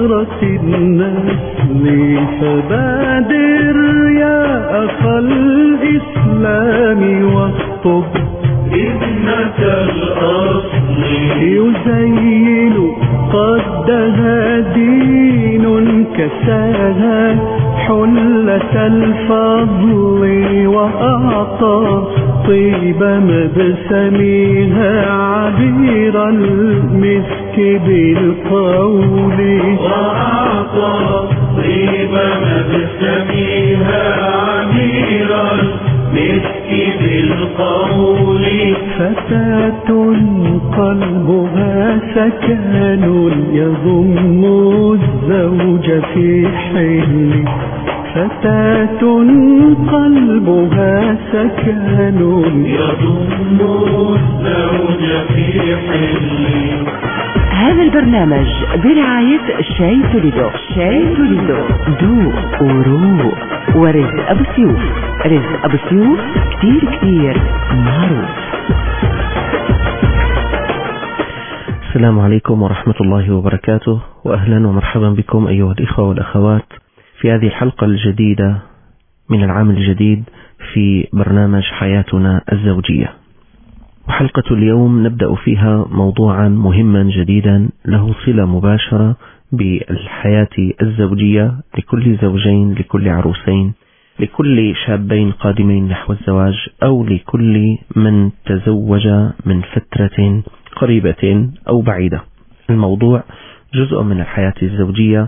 حضرة النسل فبادر يا أخا الإسلام واخطب ابنة الأصل يزين قدها دين كساها حلة الفضل وأعطى طيب مبسمها عبير المسك بالقول وأعطى طيب مبسمها عبير المسك بالقول فتاة قلبها سكن يضم الزوج في حل فتاة قلبها سكن يضم الزوج في حل. هذا البرنامج برعاية شاي توليدو. شاي توليدو ذوق وروق ورزق أبو سيوف. رزق أبو سيوف كتير معروف. السلام عليكم ورحمة الله وبركاته، وأهلا ومرحبا بكم أيها الإخوة والأخوات في هذه الحلقة الجديدة من العام الجديد في برنامج حياتنا الزوجية. وحلقة اليوم نبدأ فيها موضوعا مهما جديدا له صلة مباشرة بالحياة الزوجية لكل زوجين، لكل عروسين، لكل شابين قادمين نحو الزواج، أو لكل من تزوج من فترة قريبة أو بعيدة. الموضوع جزء من الحياة الزوجية،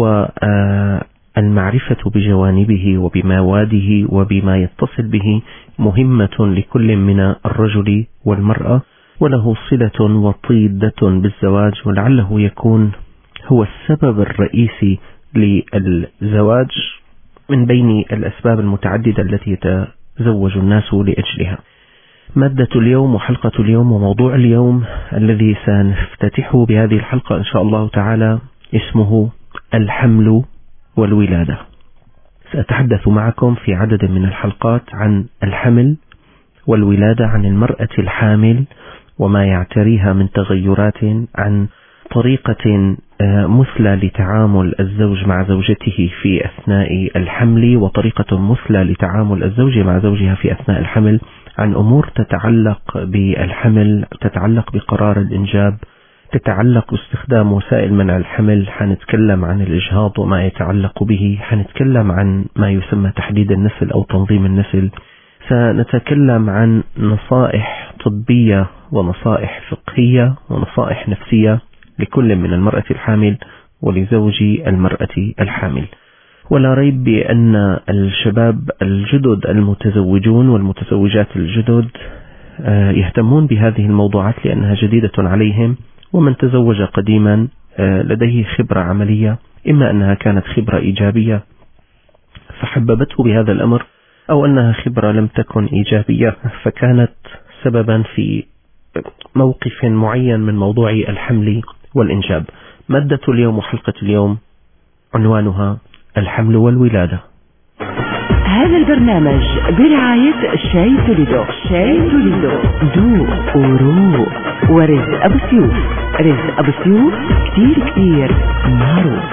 والمعرفة بجوانبه وبمواده وبما يتصل به مهمة لكل من الرجل والمرأة، وله صلة وطيدة بالزواج، ولعله يكون هو السبب الرئيسي للزواج من بين الأسباب المتعددة التي يتزوج الناس لأجلها. مادة اليوم وحلقة اليوم وموضوع اليوم الذي سنفتتحه بهذه الحلقة إن شاء الله تعالى اسمه الحمل والولادة. سأتحدث معكم في عدد من الحلقات عن الحمل والولادة، عن المرأة الحامل وما يعتريها من تغيرات، عن طريقة مثلى لتعامل الزوج مع زوجته في أثناء الحمل، وطريقة مثلى لتعامل الزوج مع زوجها في أثناء الحمل، عن أمور تتعلق بالحمل، تتعلق بقرار الإنجاب، تتعلق باستخدام وسائل منع الحمل. حنتكلم عن الإجهاض وما يتعلق به، حنتكلم عن ما يسمى تحديد النسل أو تنظيم النسل، سنتكلم عن نصائح طبية ونصائح فقهية ونصائح نفسية لكل من المرأة الحامل ولزوج المرأة الحامل. ولا ريب بأن الشباب الجدد المتزوجون والمتزوجات الجدد يهتمون بهذه الموضوعات لأنها جديدة عليهم، ومن تزوج قديما لديه خبرة عملية، إما أنها كانت خبرة إيجابية فحببته بهذا الأمر، أو أنها خبرة لم تكن إيجابية فكانت سببا في موقف معين من موضوع الحمل والإنجاب. مادة اليوم وحلقة اليوم عنوانها الحمل والولادة. هذا البرنامج برعاية شاي توليدو. شاي توليدو ذوق وروق ورزق أبو سيوف. رزق أبو سيوف كتير معروف.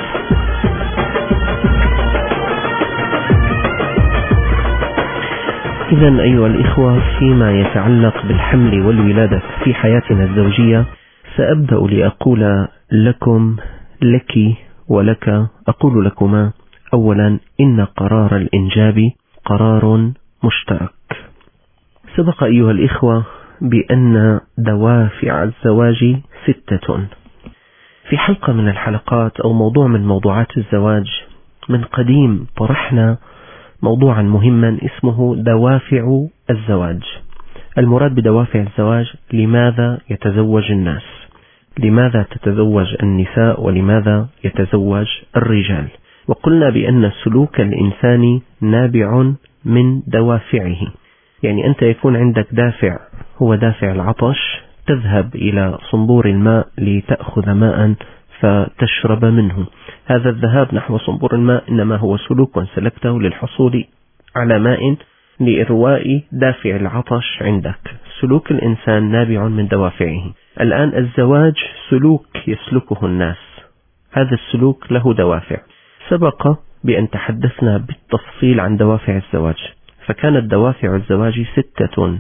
إذن أيها الإخوة، فيما يتعلق بالحمل والولادة في حياتنا الزوجية، سأبدأ لأقول لكم، لك ولك، أقول لكما أولا إن قرار الإنجاب قرار مشترك. سبق أيها الإخوة بأن دوافع الزواج 6. في حلقة من الحلقات أو موضوع من موضوعات الزواج من قديم طرحنا موضوعا مهما اسمه دوافع الزواج. المراد بدوافع الزواج لماذا يتزوج الناس، لماذا تتزوج النساء ولماذا يتزوج الرجال. وقلنا بأن السلوك الإنساني نابع من دوافعه، يعني أنت يكون عندك دافع هو دافع العطش، تذهب إلى صنبور الماء لتأخذ ماء فتشرب منه. هذا الذهاب نحو صنبور الماء إنما هو سلوك سلكته للحصول على ماء لإرواء دافع العطش عندك. سلوك الإنسان نابع من دوافعه. الآن الزواج سلوك يسلكه الناس، هذا السلوك له دوافع. سبق بأن تحدثنا بالتفصيل عن دوافع الزواج، فكانت دوافع الزواج ستة.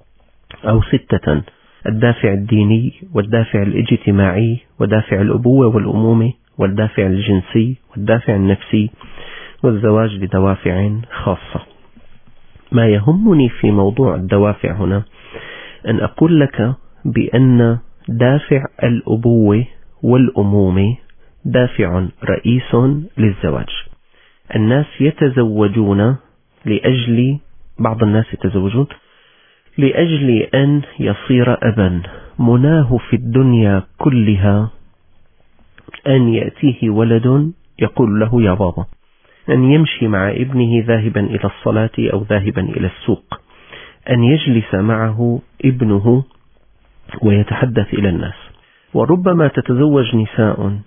الدافع الديني، والدافع الاجتماعي، ودافع الأبوة والأمومة، والدافع الجنسي، والدافع النفسي، والزواج لدوافع خاصة. ما يهمني في موضوع الدوافع هنا أن أقول لك بأن دافع الأبوة والأمومة دافع رئيس للزواج. الناس يتزوجون بعض الناس يتزوجون لأجل أن يصير أبا. مناه في الدنيا كلها أن يأتيه ولد يقول له يا بابا، أن يمشي مع ابنه ذاهبا إلى الصلاة أو ذاهبا إلى السوق، أن يجلس معه ابنه ويتحدث إلى الناس. وربما تتزوج نساء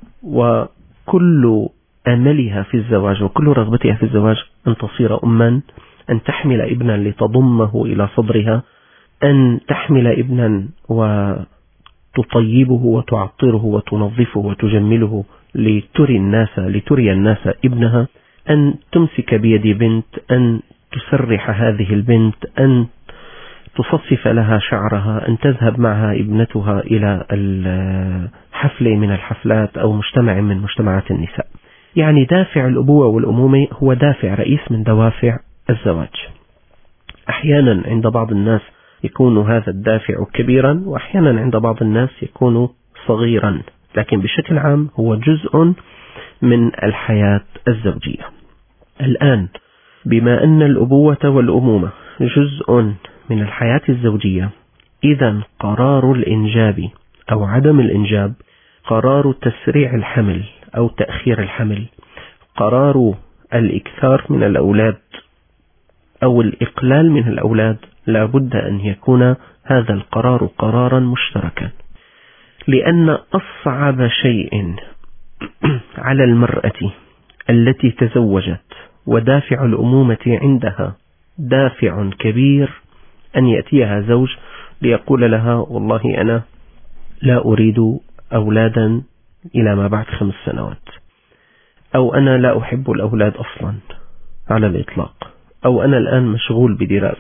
وكل أملها في الزواج وكل رغبتها في الزواج أن تصير أما، أن تحمل ابنا لتضمه إلى صدرها، أن تحمل ابنا وتطيبه وتعطره وتنظفه وتجمله لتري الناس ابنها، أن تمسك بيد بنت، أن تسرح هذه البنت، أن تصفف لها شعرها، أن تذهب معها ابنتها إلى الحفلة من الحفلات أو مجتمع من مجتمعات النساء. يعني دافع الأبوة والأمومة هو دافع رئيس من دوافع الزواج. أحيانا عند بعض الناس يكون هذا الدافع كبيرا، وأحيانا عند بعض الناس يكون صغيرا، لكن بشكل عام هو جزء من الحياة الزوجية. الآن بما أن الأبوة والأمومة جزء من الحياة الزوجية، إذن قرار الإنجاب أو عدم الإنجاب، قرار تسريع الحمل أو تأخير الحمل، قرار الإكثار من الأولاد أو الإقلال من الأولاد، لا بد أن يكون هذا القرار قرارا مشتركا. لأن أصعب شيء على المرأة التي تزوجت ودافع الأمومة عندها دافع كبير أن يأتيها زوج ليقول لها والله أنا لا أريد أولادا إلى ما بعد 5 سنوات، أو أنا لا أحب الأولاد أصلا على الإطلاق، أو أنا الآن مشغول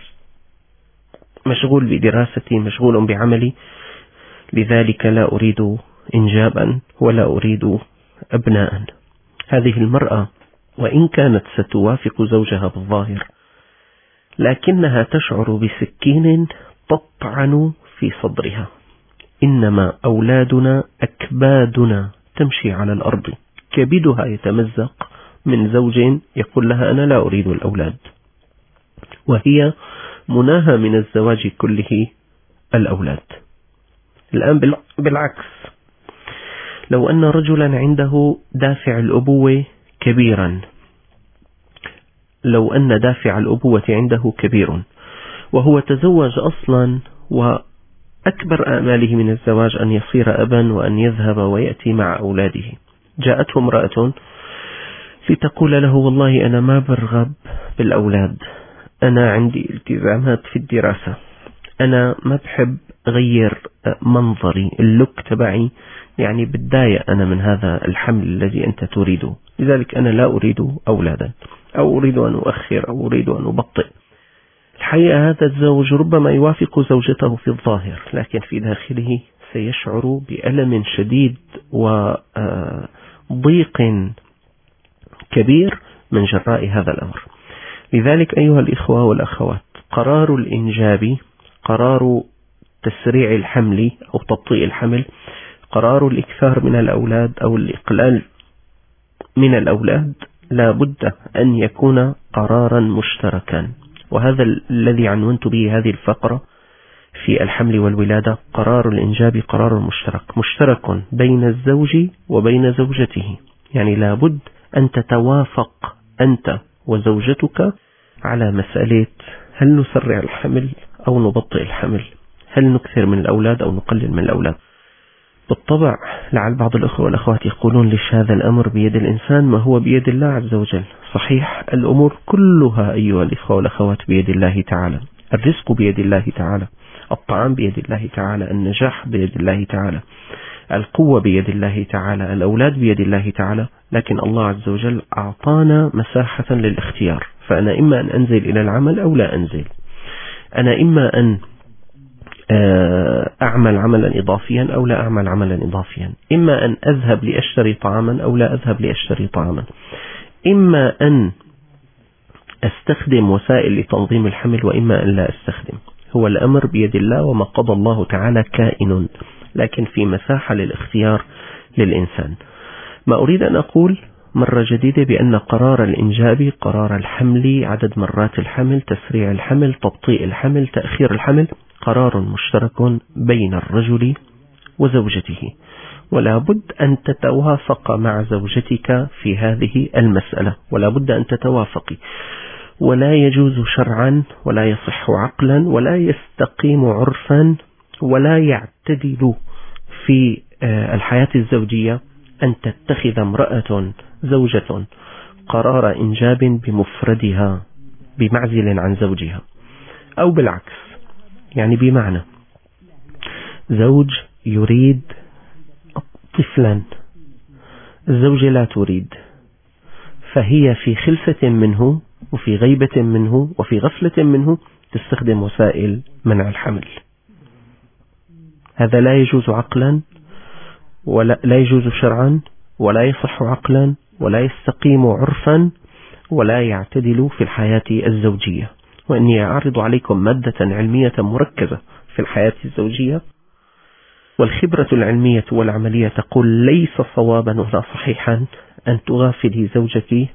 بدراستي، مشغول بعملي، لذلك لا أريد إنجابا ولا أريد أبناء. هذه المرأة وإن كانت ستوافق زوجها بالظاهر، لكنها تشعر بسكين تطعن في صدرها. إنما أولادنا أكبادنا تمشي على الأرض، كبدها يتمزق من زوج يقول لها أنا لا أريد الأولاد، وهي مناهى من الزواج كله الأولاد. الآن بالعكس، لو أن رجلا عنده دافع الأبوة كبيرا، لو أن دافع الأبوة عنده كبير وهو تزوج أصلا، وأكبر آماله من الزواج أن يصير أبا وأن يذهب ويأتي مع أولاده، جاءته امرأة لتقول له والله أنا ما برغب بالأولاد، أنا عندي التزامات في الدراسة، أنا ما بحب غير منظري، اللوك تبعي يعني بتضايق أنا من هذا الحمل الذي أنت تريده، لذلك أنا لا أريد أولادا، أو أريد أن أؤخر، أو أريد أن أبطئ. الحقيقة هذا الزوج ربما يوافق زوجته في الظاهر، لكن في داخله سيشعر بألم شديد وضيق كبير من جراء هذا الأمر. لذلك أيها الإخوة والأخوات، قرار الإنجاب، قرار تسريع الحمل أو تبطيء الحمل، قرار الإكثار من الأولاد أو الإقلال من الأولاد، لا بد أن يكون قرارا مشتركا. وهذا الذي عنونت به هذه الفقرة في الحمل والولادة. قرار الإنجاب قرار مشترك بين الزوج وبين زوجته، يعني لا بد أن تتوافق أنت وزوجتك على مسألة هل نسرع الحمل أو نبطئ الحمل، هل نكثر من الأولاد أو نقلل من الأولاد. بالطبع لعل بعض الأخوة والأخوات يقولون ليش هذا الأمر بيد الإنسان ما هو بيد الله عز وجل. صحيح، الأمور كلها أيها الأخوة والأخوات بيد الله تعالى، الرزق بيد الله تعالى، الطعام بيد الله تعالى، النجاح بيد الله تعالى، القوة بيد الله تعالى، الأولاد بيد الله تعالى، لكن الله عز وجل أعطانا مساحة للاختيار. فأنا إما أن أنزل إلى العمل أو لا أنزل، أنا إما أن أعمل عملا إضافيا أو لا أعمل عملا إضافيا، إما أن أذهب لأشتري طعاما أو لا أذهب لأشتري طعاما، إما أن أستخدم وسائل لتنظيم الحمل وإما أن لا أستخدم. هو الأمر بيد الله، وما قضى الله تعالى كائن، لكن في مساحة للاختيار للإنسان. ما أريد أن أقول مرة جديدة بأن قرار الإنجاب، قرار الحمل، عدد مرات الحمل، تسريع الحمل، تبطيء الحمل، تأخير الحمل، قرار مشترك بين الرجل وزوجته، ولا بد أن تتوافق مع زوجتك في هذه المسألة، ولا بد أن تتوافقي. ولا يجوز شرعا ولا يصح عقلا ولا يستقيم عرفا ولا يعتدل في الحياة الزوجية أن تتخذ امرأة زوجة قرار إنجاب بمفردها بمعزل عن زوجها، أو بالعكس. يعني بمعنى زوج يريد طفلا، الزوجة لا تريد، فهي في خلفة منه وفي غيبة منه وفي غفلة منه تستخدم وسائل منع الحمل. هذا لا يجوز عقلا ولا لا يجوز شرعا ولا يصح عقلا ولا يستقيم عرفا ولا يعتدل في الحياة الزوجية. وإني أعرض عليكم مادة علمية مركزة في الحياة الزوجية، والخبرة العلمية والعملية تقول ليس صوابا ولا صحيحا أن تغافلي زوجك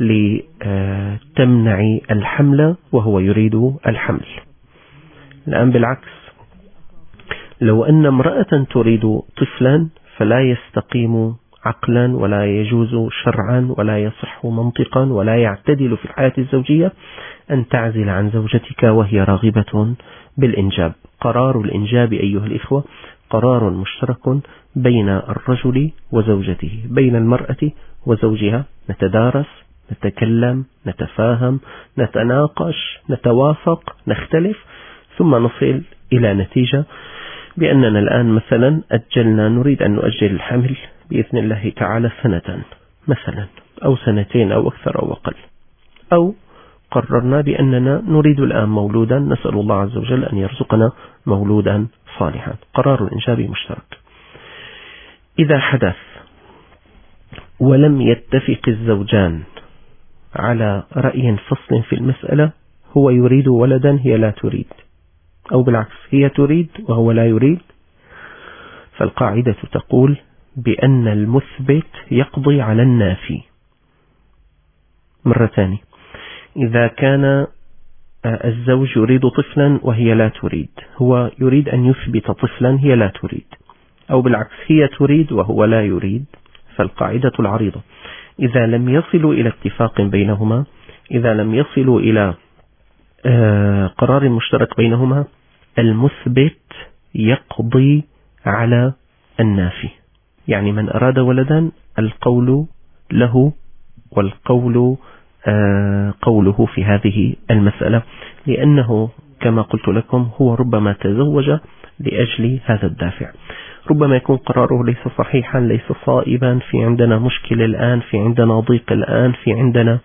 لتمنع الحمل وهو يريد الحمل. الآن بالعكس، لو أن امرأة تريد طفلا فلا يستقيم عقلا ولا يجوز شرعا ولا يصح منطقا ولا يعتدل في الحياة الزوجية أن تعزل عن زوجتك وهي راغبة بالإنجاب. قرار الإنجاب أيها الإخوة قرار مشترك بين الرجل وزوجته، بين المرأة وزوجها. نتدارس، نتكلم، نتفاهم، نتناقش، نتوافق، نختلف، ثم نصل إلى نتيجة بأننا الآن مثلا أجلنا، نريد أن نؤجل الحمل بإذن الله تعالى سنة مثلا أو سنتين أو أكثر أو أقل، أو قررنا بأننا نريد الآن مولودا، نسأل الله عز وجل أن يرزقنا مولودا صالحا. قرار الإنجاب مشترك. إذا حدث ولم يتفق الزوجان على رأي فصل في المسألة، هو يريد ولدا هي لا تريد، أو بالعكس هي تريد وهو لا يريد، فالقاعدة تقول بأن المثبت يقضي على النافي. مرة ثانية، إذا كان الزوج يريد طفلا وهي لا تريد، هو يريد أن يثبت طفلا هي لا تريد، أو بالعكس هي تريد وهو لا يريد، فالقاعدة العريضة إذا لم يصلوا إلى اتفاق بينهما، إذا لم يصلوا إلى قرار مشترك بينهما، المثبت يقضي على النافي. يعني من أراد ولدا القول له والقول قوله في هذه المسألة، لأنه كما قلت لكم هو ربما تزوج لأجل هذا الدافع. ربما يكون قراره ليس صحيحا، ليس صائبا، في عندنا مشكلة الآن، في عندنا ضيق الآن، في عندنا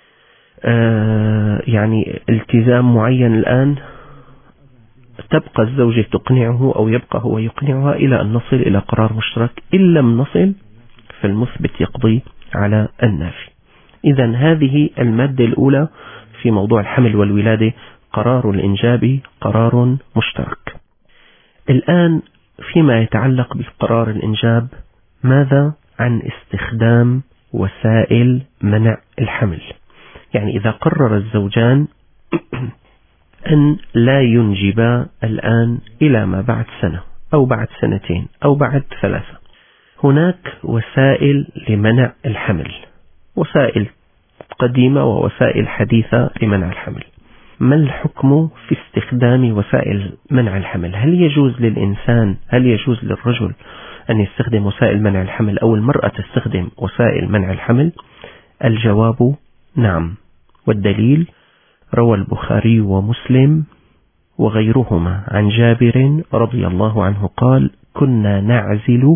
يعني التزام معين الآن، تبقى الزوجة تقنعه أو يبقى هو يقنعها إلى أن نصل إلى قرار مشترك. إن لم نصل فالمثبت يقضي على النافي. إذن هذه المادة الأولى في موضوع الحمل والولادة، قرار الإنجاب قرار مشترك. الآن فيما يتعلق بقرار الإنجاب، ماذا عن استخدام وسائل منع الحمل؟ يعني إذا قرر الزوجان أن لا ينجبا الآن إلى ما بعد سنة أو بعد سنتين أو بعد 3، هناك وسائل لمنع الحمل، وسائل قديمة ووسائل حديثة لمنع الحمل. ما الحكم في استخدام وسائل منع الحمل؟ هل يجوز للإنسان، هل يجوز للرجل أن يستخدم وسائل منع الحمل أو المرأة تستخدم وسائل منع الحمل؟ الجواب نعم، والدليل روى البخاري ومسلم وغيرهما عن جابر رضي الله عنه قال: كنا نعزل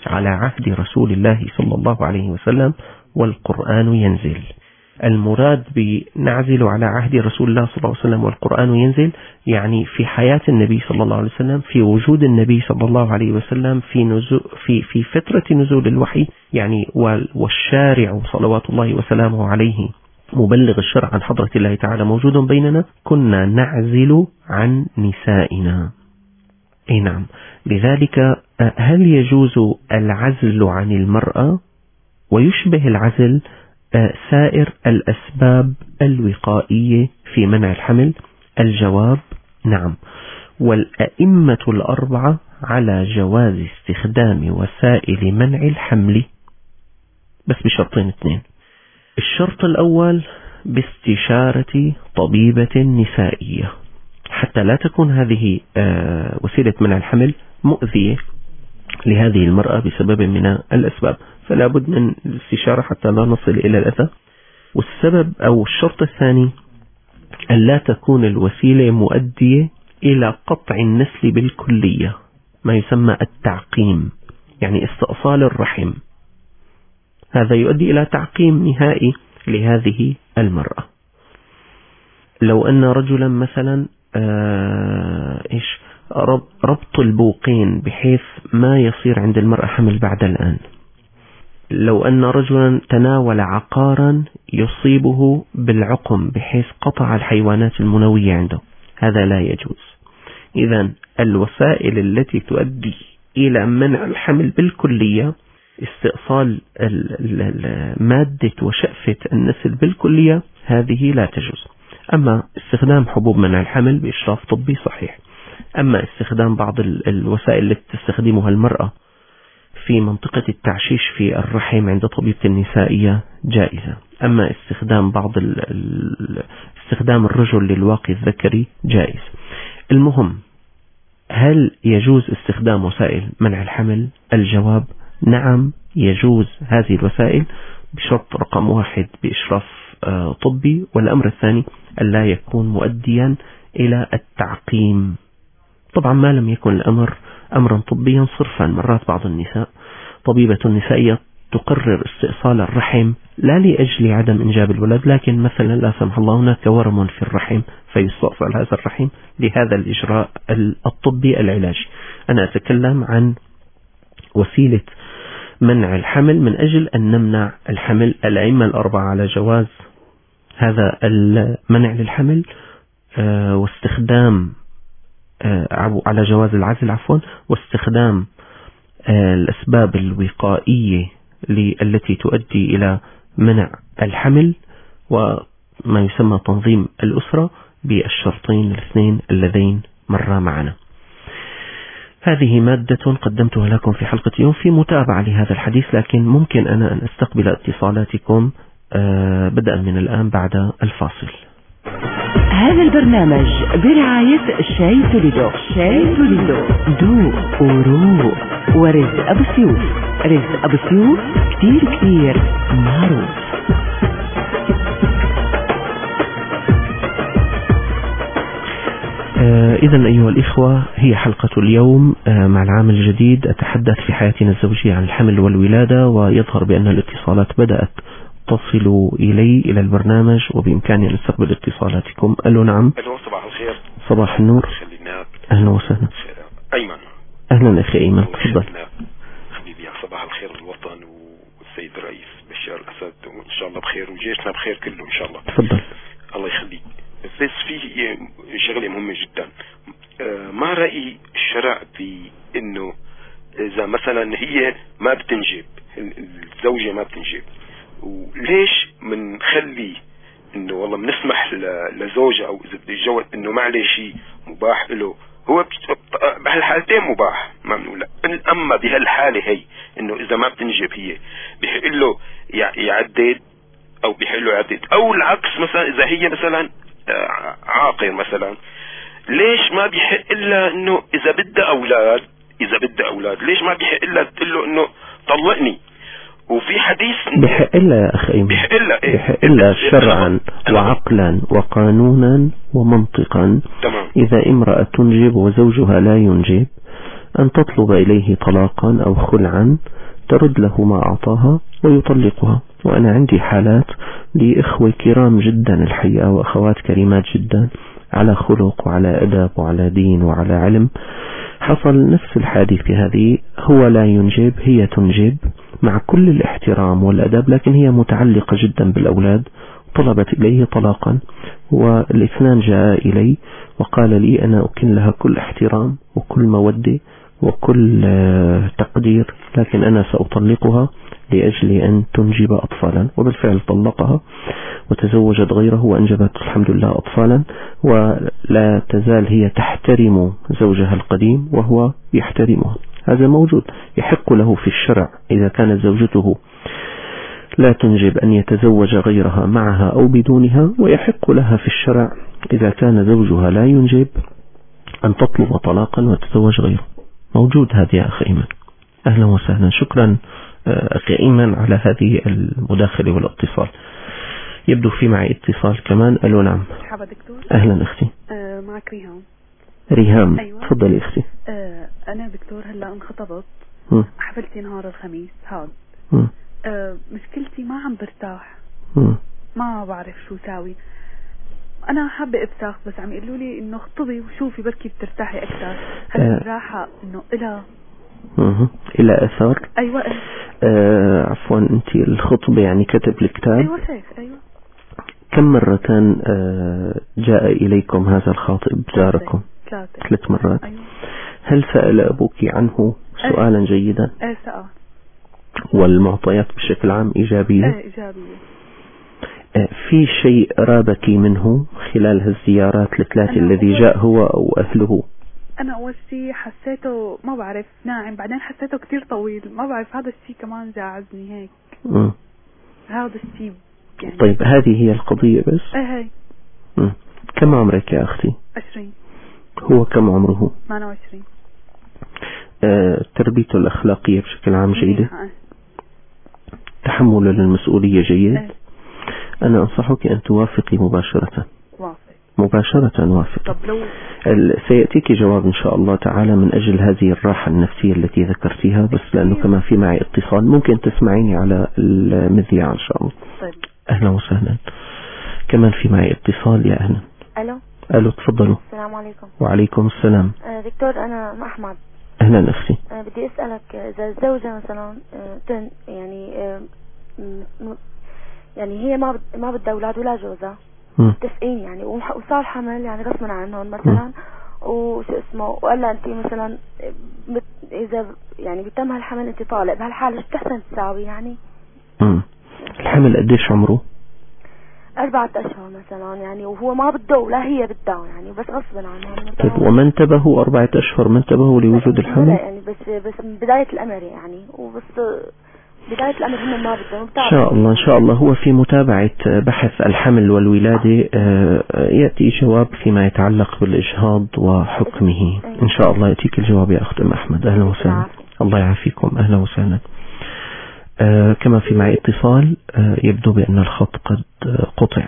على عهد رسول الله صلى الله عليه وسلم والقرآن ينزل. المراد بنعزل على عهد رسول الله صلى الله عليه وسلم والقرآن ينزل يعني في حياة النبي صلى الله عليه وسلم، في وجود النبي صلى الله عليه وسلم، في فترة نزول الوحي يعني، والشارع صلوات الله وسلامه عليه مبلغ الشرع عن حضرة الله تعالى موجود بيننا، كنا نعزل عن نسائنا. اي نعم. لذلك هل يجوز العزل عن المرأة ويشبه العزل سائر الأسباب الوقائية في منع الحمل؟ الجواب نعم. والأئمة الأربعة على جواز استخدام وسائل منع الحمل، بس بشرطين اثنين. الشرط الأول باستشارة طبيبة نسائية حتى لا تكون هذه وسيلة منع الحمل مؤذية لهذه المرأة بسبب من الأسباب، فلا بد من الاستشارة حتى لا نصل إلى الأذى. والسبب أو الشرط الثاني أن لا تكون الوسيلة مؤدية إلى قطع النسل بالكلية، ما يسمى التعقيم، يعني استئصال الرحم، هذا يؤدي إلى تعقيم نهائي لهذه المرأة. لو أن رجلا مثلا ربط البوقين بحيث ما يصير عند المرأة حمل بعد الآن. لو أن رجلا تناول عقارا يصيبه بالعقم بحيث قطع الحيوانات المنوية عنده، هذا لا يجوز. إذن الوسائل التي تؤدي إلى منع الحمل بالكلية استئصال مادة وشأفة النسل بالكلية، هذه لا تجوز. أما استخدام حبوب منع الحمل بإشراف طبي صحيح. أما استخدام بعض الوسائل التي تستخدمها المرأة في منطقة التعشيش في الرحم عند طبيبة النسائية جائزة. أما استخدام استخدام الرجل للواقي الذكري جائز. المهم، هل يجوز استخدام وسائل منع الحمل؟ الجواب نعم يجوز هذه الوسائل بشرط رقم 1 بإشراف طبي، والأمر الثاني ألا يكون مؤديا إلى التعقيم. طبعا ما لم يكن الأمر أمرا طبيا صرفا. مرات بعض النساء طبيبة نسائية تقرر استئصال الرحم لا لأجل عدم إنجاب الولد، لكن مثلا لا سمح الله هناك ورم في الرحم فيستأصل هذا الرحم لهذا الإجراء الطبي العلاجي. أنا أتكلم عن وسيلة منع الحمل من أجل أن نمنع الحمل. الأئمة الأربعة على جواز هذا المنع للحمل واستخدام على جواز العزل واستخدام الأسباب الوقائية التي تؤدي إلى منع الحمل وما يسمى تنظيم الأسرة بالشرطين الاثنين اللذين مرا معنا. هذه مادة قدمتها لكم في حلقة اليوم في متابعة لهذا الحديث، لكن ممكن أنا أن أستقبل اتصالاتكم بدءا من الآن بعد الفاصل. هذا البرنامج برعاية شاي توليدو. شاي توليدو ذوق وروق ورزق أبو سيوف. رزق أبو سيوف كتير معروف. إذن أيها الإخوة، هي حلقة اليوم مع العام الجديد. أتحدث في حياتنا الزوجية عن الحمل والولادة، ويظهر بأن الاتصالات بدأت تصل إلى البرنامج، وبإمكاني أن أستقبل اتصالاتكم. ألو نعم. ألو، صباح الخير. صباح النور. أهلا وسهلا. أيمن. أهلا أخي أيمن، تفضل. حبيبي، صباح الخير للوطن والسيد الرئيس بشار الأسد، وإن شاء الله بخير، وجيشنا بخير كله إن شاء الله. تفضل. الله يخليك. بس في شغلة مهمة جدا. ما رأي الشرع بأنه إذا مثلا هي ما بتنجب، الزوجة ما بتنجب، وليش منخلي انه والله بنسمح لزوجة او اذا بده يتجوز انه معلش مباح له، هو بهالحالتين مباح ما بنقول لا. اما بهالحالة هي انه اذا ما بتنجب هي بيحق له يعدد او بيحق له يعدد، او العكس مثلا اذا هي مثلا عاقر مثلا، ليش ما بيحق الا انه اذا بدها اولاد ليش ما بيحق الا تقول له انه طلقني؟ وفي حديث بحق إلا يا أخي أيمن، بحق إلا شرعا وعقلا وقانونا ومنطقا. تمام. إذا امرأة تنجب وزوجها لا ينجب، أن تطلب إليه طلاقا أو خلعا ترد له ما أعطاها ويطلقها. وأنا عندي حالات لإخوة كرام جدا الحقيقة وأخوات كريمات جدا على خلق وعلى أدب وعلى دين وعلى علم، حصل نفس الحادثة هذه، هو لا ينجب، هي تنجب مع كل الاحترام والأدب، لكن هي متعلقة جدا بالأولاد، طلبت إليه طلاقا، والاثنان جاء إلي وقال لي أنا أكن لها كل احترام وكل مودة وكل تقدير، لكن أنا سأطلقها لأجل أن تنجب أطفالا. وبالفعل طلقها وتزوجت غيره وأنجبت الحمد لله أطفالا، ولا تزال هي تحترم زوجها القديم وهو يحترمها. هذا موجود، يحق له في الشرع إذا كانت زوجته لا تنجب أن يتزوج غيرها معها أو بدونها، ويحق لها في الشرع إذا كان زوجها لا ينجب أن تطلب طلاقا وتتزوج غيره. موجود هذا يا أخي إيمان. أهلا وسهلا، شكرا أخي إيمان على هذه المداخلة والاتصال. يبدو في معي اتصال كمان. ألو نعم. مرحبا دكتور. أهلا أختي. معك ريهام. ريهام. أيوة. تفضلي أختي. أنا دكتور هلا انخطبت، حفلتي نهار الخميس هاد. مشكلتي ما عم برتاح، ما بعرف شو ساوي. أنا حابة أبتاخ بس عم يقولوا لي إنه خطبي وشوفي بركي بترتاحي أكثر. هل الراحة إنه إلى أثر؟ أيوة. عفوا أنت الخطبة يعني كتب الكتاب؟ أيوة شيخ. أيوة. كم مرة جاء إليكم هذا الخاطب زاركم؟ 3 مرات. أيوة. هل سأل أبوك عنه سؤالا جيدا؟ سأل. والمعطيات بشكل عام إيجابية؟ إيجابية. في شيء رابك منه خلال هالزيارات ال3 الذي جاء هو أو أهله؟ أنا أول شيء حسيته ما بعرف ناعم، بعدين حسيته كتير طويل، ما بعرف هذا الشيء كمان جاعزني هيك. هذا الشيء يعني. طيب هذه هي القضية بس؟ هي. كم عمرك يا أختي؟ 20. هو كم عمره؟ 28. تربيته الأخلاقية بشكل عام جيدة؟ تحمله للمسؤولية جيد؟ أنا أنصحك أن توافقي مباشرة. مباشرة وافق. طب لو سيأتيك جواب إن شاء الله تعالى من أجل هذه الراحة النفسية التي ذكرتيها، بس لأنه كمان في معي اتصال ممكن تسمعيني على المذياع إن شاء الله. طيب. أهلا وسهلا. كمان في معي اتصال. يا أهلا. ألو تفضلوا. السلام عليكم. وعليكم السلام. دكتور أنا أحمد. أهلا أختي. بدي أسألك إذا الزوجة مثلا يعني هي ما بدها أولاد ولا جوزها متفقين يعني وصار حمل يعني غصبا عنهم مثلا وشو اسمه، وقال أنت مثلا إذا يعني بتم هالحمل أنت طالق، بهالحالة شو بتحسن تساوي يعني؟ الحمل قديش عمره؟ 4 أشهر مثلا يعني، وهو ما بده ولا هي بدها يعني، بس غصبا عنهم. طيب وما انتبهوا 4 أشهر ما انتبهوا لوجود الحمل؟ لا يعني بس من بداية الأمر يعني، وبس بداية الأمر هم ما بدهم. إن شاء الله هو في متابعة بحث الحمل والولادة يأتي جواب فيما يتعلق بالإجهاض وحكمه. إن شاء الله يأتيك الجواب يا أخت أحمد. أهلا وسهلا. الله يعافيكم. أهلا وسهلا. كما في معي اتصال يبدو بأن الخط قد قطع.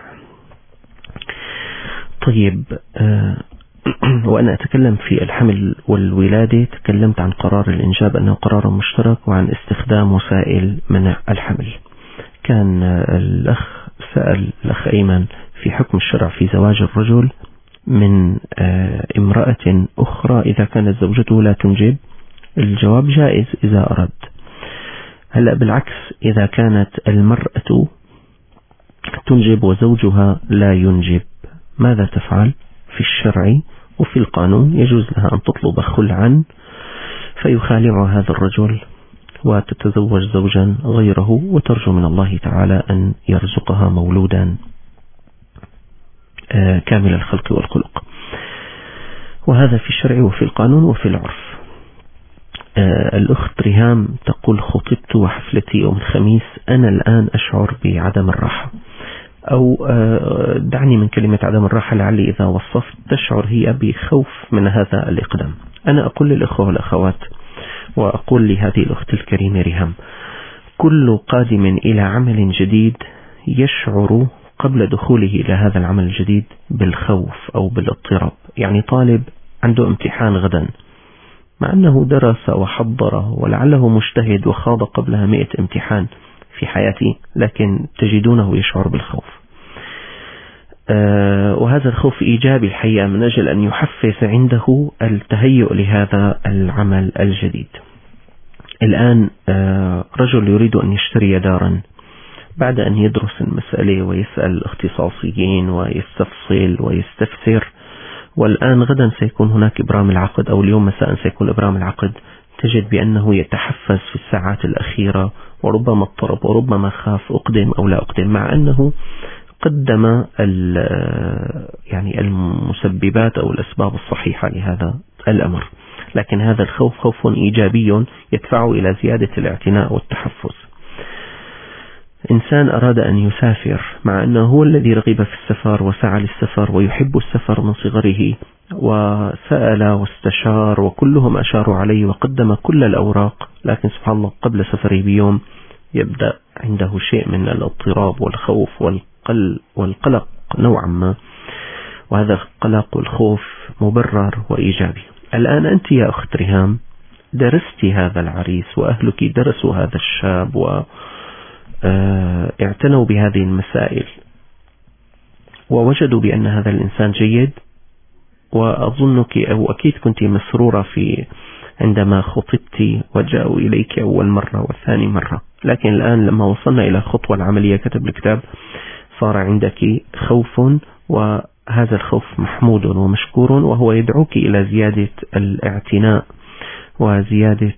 طيب وأنا أتكلم في الحمل والولادة تكلمت عن قرار الإنجاب أنه قرار مشترك، وعن استخدام وسائل منع الحمل. كان الأخ سأل الأخ أيمن في حكم الشرع في زواج الرجل من امرأة أخرى إذا كانت زوجته لا تنجب. الجواب جائز إذا أرد. هلأ بالعكس، إذا كانت المرأة تنجب وزوجها لا ينجب ماذا تفعل؟ في الشرع وفي القانون يجوز لها أن تطلب خلعا فيخالعها هذا الرجل وتتزوج زوجا غيره، وترجو من الله تعالى أن يرزقها مولودا كامل الخلق والخلق. وهذا في الشرع وفي القانون وفي العرف. الأخت ريهام تقول خطبت وحفلتي يوم الخميس، أنا الآن أشعر بعدم الراحة، أو دعني من كلمة عدم الراحة لعلي إذا وصفت تشعر هي بخوف من هذا الإقدام. أنا أقول للإخوة والأخوات وأقول لهذه الأخت الكريمة ريهام، كل قادم إلى عمل جديد يشعر قبل دخوله إلى هذا العمل الجديد بالخوف أو بالاضطراب. يعني طالب عنده امتحان غدا مع أنه درس وحضر ولعله مجتهد وخاض قبلها 100 امتحان في حياته، لكن تجدونه يشعر بالخوف. وهذا الخوف إيجابي الحقيقة من أجل أن يحفز عنده التهيؤ لهذا العمل الجديد. الآن رجل يريد أن يشتري دارا بعد أن يدرس المسألة ويسأل الاختصاصيين ويستفصل ويستفسر، والآن غدا سيكون هناك إبرام العقد أو اليوم مساء سيكون إبرام العقد. تجد بأنه يتحفز في الساعات الأخيرة وربما اضطرب وربما خاف أقدم أو لا أقدم، مع أنه قدم يعني المسببات أو الأسباب الصحيحة لهذا الأمر، لكن هذا الخوف خوف إيجابي يدفعه إلى زيادة الاعتناء والتحفز. إنسان أراد أن يسافر مع أنه هو الذي رغب في السفر وسعى للسفر ويحب السفر من صغره، وسأل واستشار وكلهم أشاروا عليه وقدم كل الأوراق، لكن سبحان الله قبل سفره بيوم يبدأ عنده شيء من الاضطراب والخوف والقلق نوعا ما، وهذا القلق والخوف مبرر وإيجابي. الآن أنت يا أخت ريهام درستي هذا العريس وأهلك درسوا هذا الشاب واعتنوا بهذه المسائل ووجدوا بأن هذا الإنسان جيد، وأظنك أو أكيد كنت مسرورة عندما خطبت وجاءوا إليك أول مرة والثاني مرة، لكن الآن لما وصلنا إلى الخطوة العملية كتب الكتاب صار عندك خوف، وهذا الخوف محمود ومشكور، وهو يدعوك إلى زيادة الاعتناء وزيادة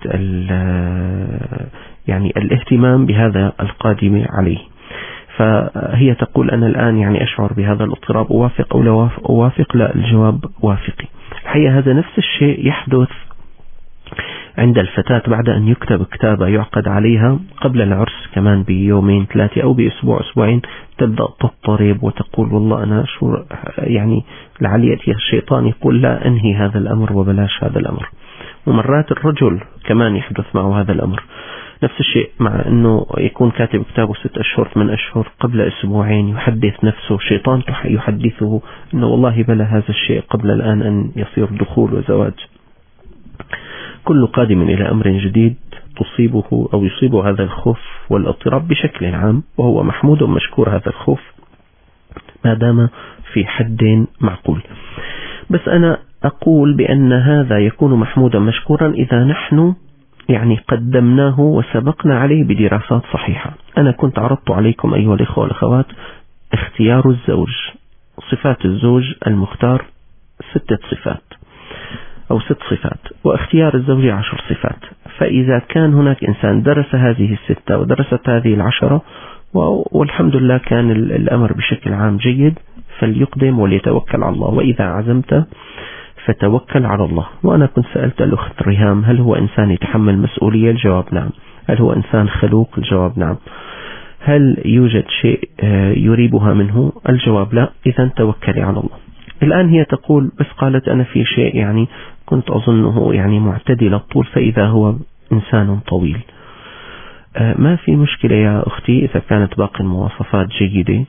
يعني الاهتمام بهذا القادم عليه. فهي تقول أنا الآن يعني أشعر بهذا الاضطراب، أوافق أو لا أوافق؟ لا، الجواب وافقي. الحقيقة هذا نفس الشيء يحدث عند الفتاة بعد أن يكتب كتابة يعقد عليها قبل العرس كمان بيومين 3 أو بأسبوع أسبوعين، تبدأ تضطرب وتقول والله أنا شو يعني لعل يأتي الشيطان يقول لا أنهي هذا الأمر وبلاش هذا الأمر. ومرات الرجل كمان يحدث معه هذا الأمر نفس الشيء، مع أنه يكون كاتب كتابه 6 أشهر 8 أشهر قبل أسبوعين يحدث نفسه شيطان يحدثه أنه والله بلا هذا الشيء قبل الآن أن يصير دخول وزواج. كل قادم إلى أمر جديد تصيبه أو يصيبه هذا الخوف والاضطراب بشكل عام، وهو محمود ومشكور هذا الخوف ما دام في حد معقول. بس أنا أقول بأن هذا يكون محمودا مشكورا إذا نحن يعني قدمناه وسبقنا عليه بدراسات صحيحة. أنا كنت عرضت عليكم أيها الإخوة والأخوات اختيار الزوج، صفات الزوج المختار 6 صفات أو 6 صفات، واختيار الزوج 10 صفات. فإذا كان هناك إنسان درس هذه 6 ودرست هذه 10 والحمد لله كان الأمر بشكل عام جيد، فليقدم وليتوكل على الله، وإذا عزمت فتوكل على الله. وأنا كنت سألت الأخت ريهام هل هو إنسان يتحمل مسؤولية؟ الجواب نعم. هل هو إنسان خلوق؟ الجواب نعم. هل يوجد شيء يريبها منه؟ الجواب لا. إذا توكلي على الله. الآن هي تقول بس قالت أنا في شيء يعني كنت أظنه يعني معتدل الطول فإذا هو إنسان طويل. ما في مشكلة يا أختي إذا كانت باقي المواصفات جيدة.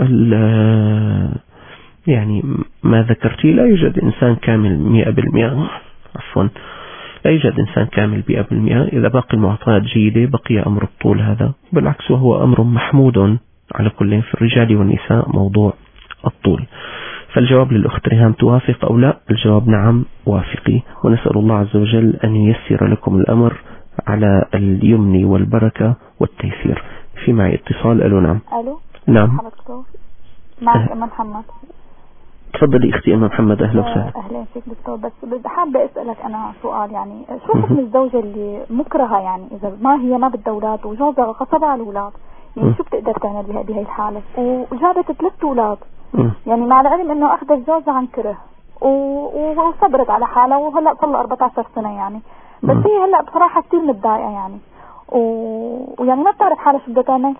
يعني ما ذكرتي لا يوجد إنسان كامل 100%، عفوا لا يوجد إنسان كامل 100%. إذا باقي المواصفات جيدة بقي أمر الطول هذا، بالعكس وهو أمر محمود على كل في الرجال والنساء موضوع الطول. فالجواب للأخت ريهام توافق أو لا؟ الجواب نعم وافقي، ونسأل الله عز وجل أن ييسر لكم الأمر على اليمن والبركة والتيسير. في معي اتصال. ألو. نعم. ألو. نعم. معك أم محمد. تفضلي اختي أم محمد. أهلا وسهلا. أهلا فيك دكتور. بس حابة أسألك أنا سؤال، يعني شو حكم الزوجة اللي مكرهة، يعني إذا ما بدها أولاد وجوزها غصبها على الأولاد، يعني شو بتقدر تعمل بهي الحالة؟ وجابت 3 أولاد، يعني مع العلم إنه أخذت جوزها عن كره وصبرت على حالها، وهلأ صار 14 سنة يعني. بس هي هلأ بصراحة كتير متضايقة يعني ويعني ما بتعرف حالها شو بدها تعمل.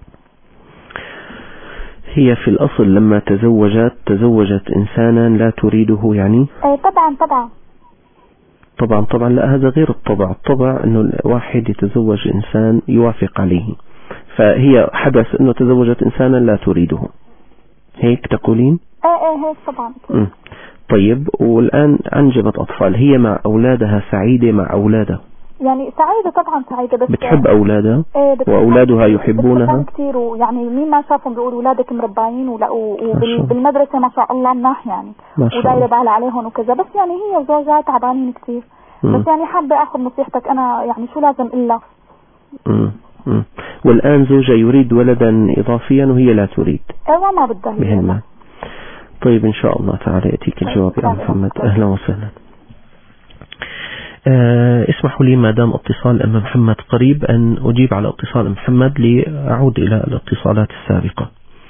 هي في الأصل لما تزوجت إنسانا لا تريده يعني. أي طبعا لا، هذا غير الطبع. الطبع إنه الواحد يتزوج إنسان يوافق عليه، فهي حدث إنه تزوجت إنسانا لا تريده، هيك تقولين؟ هيك طبعا. طيب، والآن أنجبت أطفال، هي مع أولادها سعيدة مع أولادها؟ يعني سعيدة طبعا سعيدة، بس بتحب أولادها وأولادها يحبونها كثير، ويعني مين ما شافهم بيقول أولادك مربعين وبالمدرسة ما شاء الله مناح يعني، ودايرة بالها عليهم وكذا، بس يعني هي وزوجها تعبانين كثير. بس يعني حابة أخذ نصيحتك أنا، يعني شو لازم إلا. والآن زوجها يريد ولدا إضافيا وهي لا تريد. أيوة ما بدها بهالمال. طيب إن شاء الله تعالى يأتيك الجواب يا محمد. أهلا وسهلا. اسمحوا لي ما دام اتصال أم محمد قريب أن أجيب على اتصال محمد لأعود إلى الاتصالات السابقة.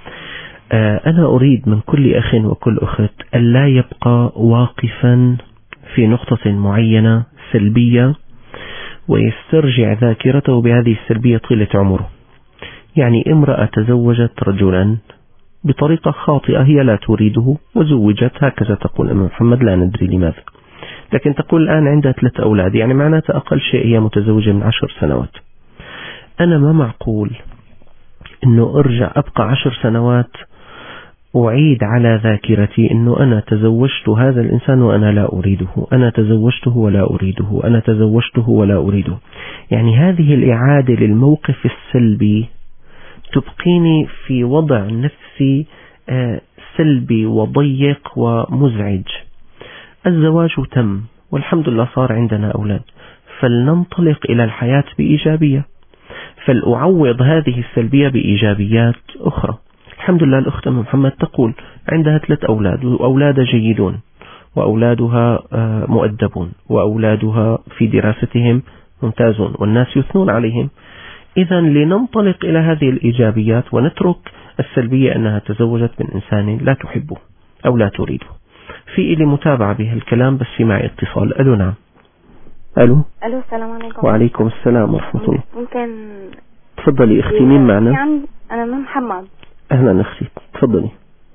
أنا أريد من كل أخ وكل أخت ألا يبقى واقفا في نقطة معينة سلبية ويسترجع ذاكرته بهذه السلبية طيلة عمره. يعني امرأة تزوجت رجلا بطريقة خاطئة، هي لا تريده وزوجت، هكذا تقول أم محمد، لا ندري لماذا، لكن تقول الآن عندها 3 أولاد، يعني معناتها أقل شيء هي متزوجة من 10 سنوات. أنا ما معقول أنه أرجع أبقى 10 سنوات أعيد على ذاكرتي أنه أنا تزوجت هذا الإنسان وأنا لا أريده، أنا تزوجته ولا أريده، أنا تزوجته ولا أريده. يعني هذه الإعادة للموقف السلبي تبقيني في وضع نفسي سلبي وضيق ومزعج. الزواج تم والحمد لله صار عندنا أولاد، فلننطلق إلى الحياة بإيجابية، فلأعوض هذه السلبية بإيجابيات أخرى. الحمد لله الأخت أم محمد تقول عندها 3 أولاد وأولادها جيدون وأولادها مؤدبون وأولادها في دراستهم ممتازون والناس يثنون عليهم. إذا لننطلق إلى هذه الإيجابيات ونترك السلبية أنها تزوجت من إنسان لا تحبه أو لا تريده. في إلي متابعة به الكلام بس في معي اتصال. ألو نعم. ألو السلام عليكم. وعليكم السلام ورحمة الله. ممكن تفضلي أختي، مين معنا؟ يعني أنا من محمد. أهلا أختي تفضلي.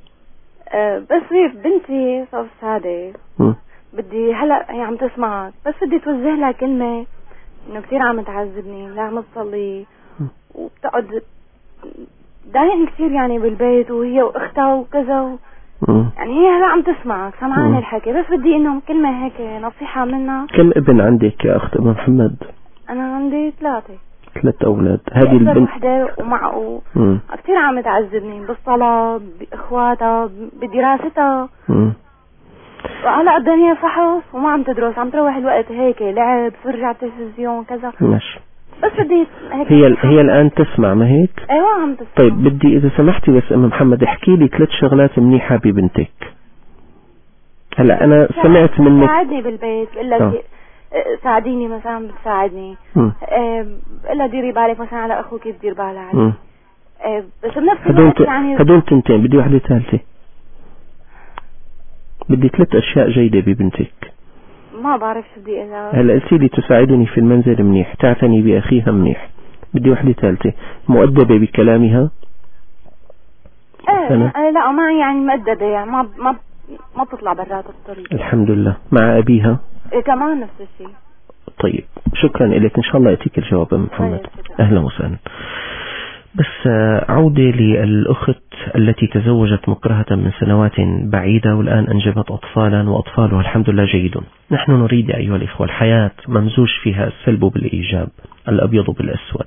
بس بنتي صف سادة، بدي هلأ هي عم تسمعك، بس بدي توجه لها كلمة إنه كثير عم تعذبني، لا عم تصلي وبتقعد ضايقني كثير يعني بالبيت، وهي وأختها وكذا يعني هي هلا عم تسمعك سمعاني الحكي، بس بدي انه كلمة هيك نصيحة منها. كم ابن عندك يا اخت ام محمد؟ انا عندي 3 اولاد. هذه البنت وحدة ومعه كثير عم تعذبني بالصلاة، باخواتها، بدراستها. وهلا الدنيا فحص وما عم تدرس، عم تروح الوقت هيك لعب، فرجة على التلفزيون كذا. ماشي. بس بدي هيك هي الآن تسمع ما هيك؟ ايوه عم تسمع. طيب بدي إذا سمحتي بس أم محمد احكي لي 3 شغلات منيحة ببنتك. هلا أنا سمعت منك ساعدني بالبيت، إلا ساعديني مثلا، بتساعدني إلا ديري بالك مثلا على أخوك، كيف دير بالها عليه. بس بنفس الوقت يعني هدول 2، بدي واحدة ثالثة. بدي 3 أشياء جيدة ببنتك. ما بعرف شو بدي إذا هلا قلتي لي تساعدني في المنزل منيح، تعتني بأخيها منيح، بدي واحدة ثالثة، مؤدبة بكلامها. لا ما يعني مؤدبة، يعني ما بتطلع برات الطريق. الحمد لله. مع أبيها كمان نفس الشيء. طيب شكرا لك، إن شاء الله يأتيك الجواب يا محمد. أهلا وسهلا. بس عودة للأخت التي تزوجت مكرهة من سنوات بعيدة والآن أنجبت أطفالا وأطفالها الحمد لله جيدون. نحن نريد أيها الإخوة الحياة ممزوج فيها السلب بالإيجاب، الأبيض بالأسود،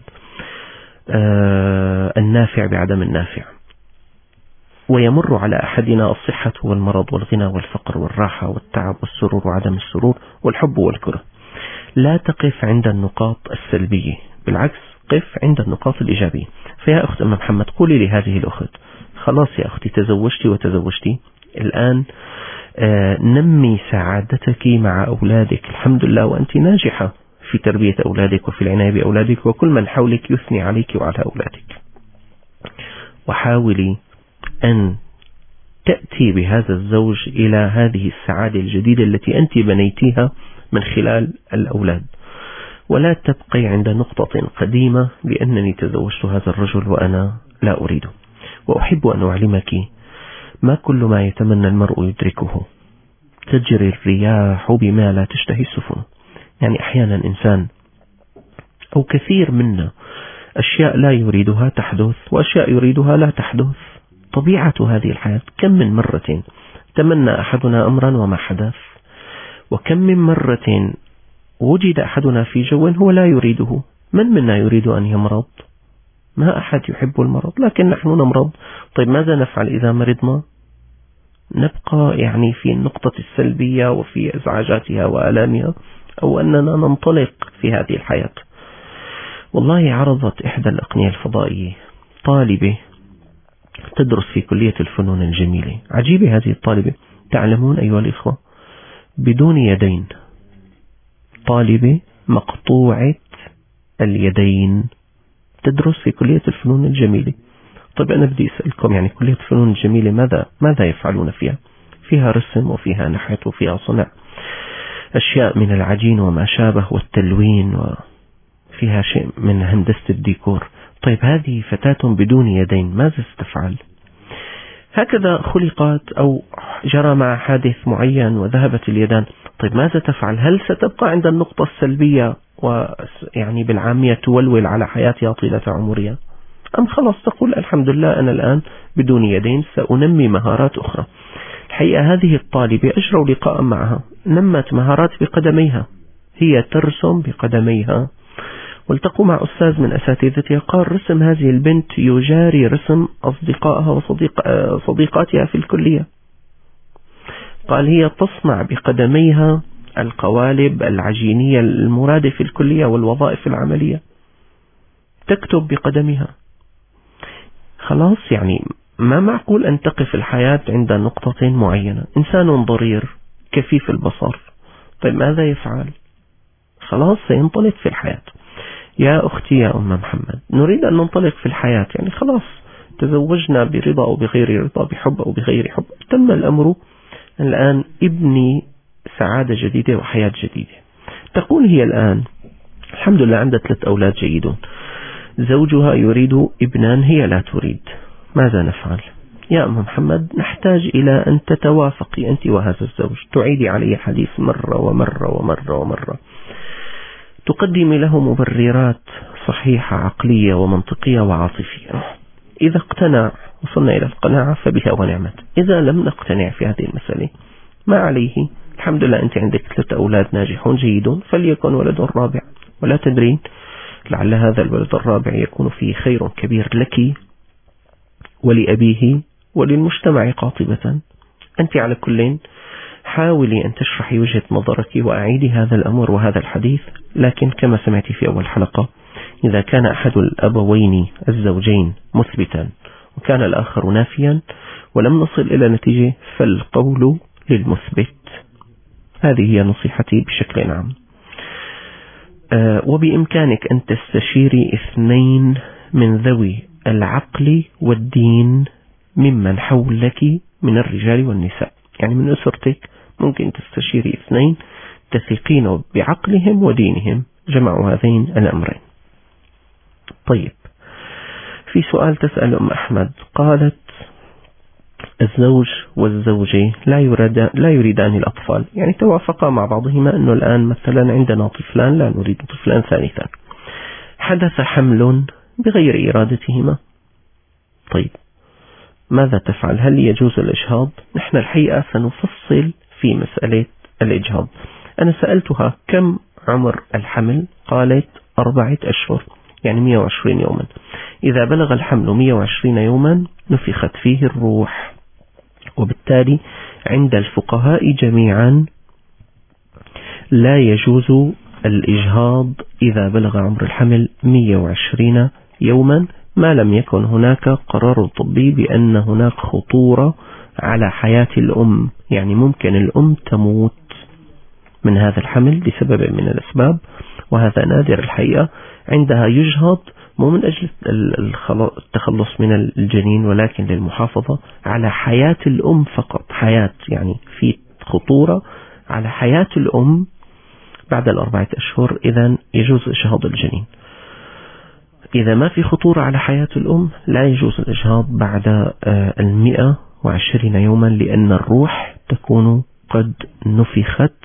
النافع بعدم النافع، ويمر على أحدنا الصحة والمرض والغنى والفقر والراحة والتعب والسرور وعدم السرور والحب والكره. لا تقف عند النقاط السلبية، بالعكس قف عند النقاط الإيجابية. فيا أخت أم محمد قولي لهذه الأخت خلاص يا أختي تزوجتي وتزوجتي، الآن نمي سعادتك مع أولادك، الحمد لله وأنت ناجحة في تربية أولادك وفي العناية بأولادك، وكل من حولك يثني عليك وعلى أولادك. وحاولي أن تأتي بهذا الزوج إلى هذه السعادة الجديدة التي أنت بنيتيها من خلال الأولاد، ولا تبقي عند نقطة قديمة بأنني تزوجت هذا الرجل وأنا لا أريده. وأحب أن أعلمك ما كل ما يتمنى المرء يدركه، تجري الرياح بما لا تشتهي السفن. يعني أحيانا إنسان أو كثير منا أشياء لا يريدها تحدث، وأشياء يريدها لا تحدث. طبيعة هذه الحياة. كم من مرة تمنى أحدنا أمرا وما حدث، وكم من مرة وجد أحدنا في جو هو لا يريده. من منا يريد أن يمرض؟ ما أحد يحب المرض، لكن نحن نمرض. طيب ماذا نفعل إذا مرضنا؟ نبقى يعني في النقطة السلبية وفي إزعاجاتها وآلامها، أو أننا ننطلق في هذه الحياة؟ والله عرضت إحدى الأقنية الفضائية طالبة تدرس في كلية الفنون الجميلة. عجيبة هذه الطالبة، تعلمون أيها الإخوة، بدون يدين، طالبة مقطوعة اليدين تدرس في كلية الفنون الجميلة. طيب أنا بدي أسألكم، يعني كلية الفنون الجميلة ماذا يفعلون فيها؟ فيها رسم وفيها نحت وفيها صنع أشياء من العجين وما شابه والتلوين، وفيها شيء من هندسة الديكور. طيب هذه فتاة بدون يدين ماذا ستفعل؟ هكذا خلقت أو جرى مع حادث معين وذهبت اليدان. طيب ماذا تفعل؟ هل ستبقى عند النقطة السلبية ويعني بالعامية تولول على حياتها طيلة عمرها، أم خلاص تقول الحمد لله أنا الآن بدون يدين سأنمي مهارات أخرى؟ الحقيقة هذه الطالبة أجروا لقاء معها، نمت مهارات بقدميها، هي ترسم بقدميها. والتقوا مع أستاذ من أساتذتها قال رسم هذه البنت يجاري رسم أصدقائها وصديقاتها في الكلية. قال هي تصنع بقدميها القوالب العجينية المرادة في الكلية والوظائف العملية، تكتب بقدمها. خلاص يعني ما معقول أن تقف الحياة عند نقطة معينة. إنسان ضرير كفيف البصر، طيب ماذا يفعل؟ خلاص سينطلق في الحياة. يا أختي يا أم محمد، نريد أن ننطلق في الحياة، يعني خلاص تزوجنا برضا أو بغير رضا، بحب أو بغير حب، تم الأمر الآن ابني سعادة جديدة وحياة جديدة. تقول هي الآن الحمد لله عندها 3 أولاد جيدون، زوجها يريد ابنان هي لا تريد، ماذا نفعل؟ يا أم محمد نحتاج إلى أن تتوافقي أنت وهذا الزوج، تعيدي عليه حديث مرة ومرة ومرة ومرة، تقدمي له مبررات صحيحة عقلية ومنطقية وعاطفية. إذا اقتنع، وصلنا إلى القناعة فبها ونعمت. إذا لم نقتنع في هذه المسألة ما عليه، الحمد لله أنت عندك 3 أولاد ناجحون جيدون، فليكن ولد رابع، ولا تدرين لعل هذا الولد الرابع يكون فيه خير كبير لك ولأبيه وللمجتمع قاطبة. أنت على كل حاولي أن تشرحي وجهة نظرك وأعيدي هذا الأمر وهذا الحديث. لكن كما سمعت في أول حلقة، إذا كان أحد الأبوين الزوجين مثبتا وكان الآخر نافيا ولم نصل إلى نتيجة فالقول للمثبت. هذه هي نصيحتي بشكل عام. وبإمكانك أن تستشيري 2 من ذوي العقل والدين ممن حولك من الرجال والنساء، يعني من أسرتك ممكن تستشيري 2 تثقين بعقلهم ودينهم، جمعوا هذين الأمرين. طيب في سؤال تسأل أم أحمد، قالت الزوج والزوجة لا يريدان الأطفال، يعني توافقا مع بعضهما أنه الآن مثلا عندنا طفلان لا نريد طفلان ثالثا، حدث حمل بغير إرادتهما. طيب ماذا تفعل؟ هل يجوز الإجهاض؟ نحن الحقيقة سنفصل في مسألة الإجهاض. أنا سألتها كم عمر الحمل؟ قالت 4 أشهر، يعني 120 يوما. إذا بلغ الحمل 120 يوما نفخت فيه الروح، وبالتالي عند الفقهاء جميعا لا يجوز الإجهاض إذا بلغ عمر الحمل 120 يوما، ما لم يكن هناك قرار طبي بأن هناك خطورة على حياة الأم، يعني ممكن الأم تموت من هذا الحمل لسبب من الأسباب، وهذا نادر الحقيقة. عندها يجهض مو من أجل التخلص من الجنين، ولكن للمحافظة على حياة الأم فقط، حياة يعني في خطورة على حياة الأم بعد 4 أشهر، إذن يجوز إجهاض الجنين. إذا ما في خطورة على حياة الأم لا يجوز الإجهاض بعد 120 يوما، لأن الروح تكون قد نفخت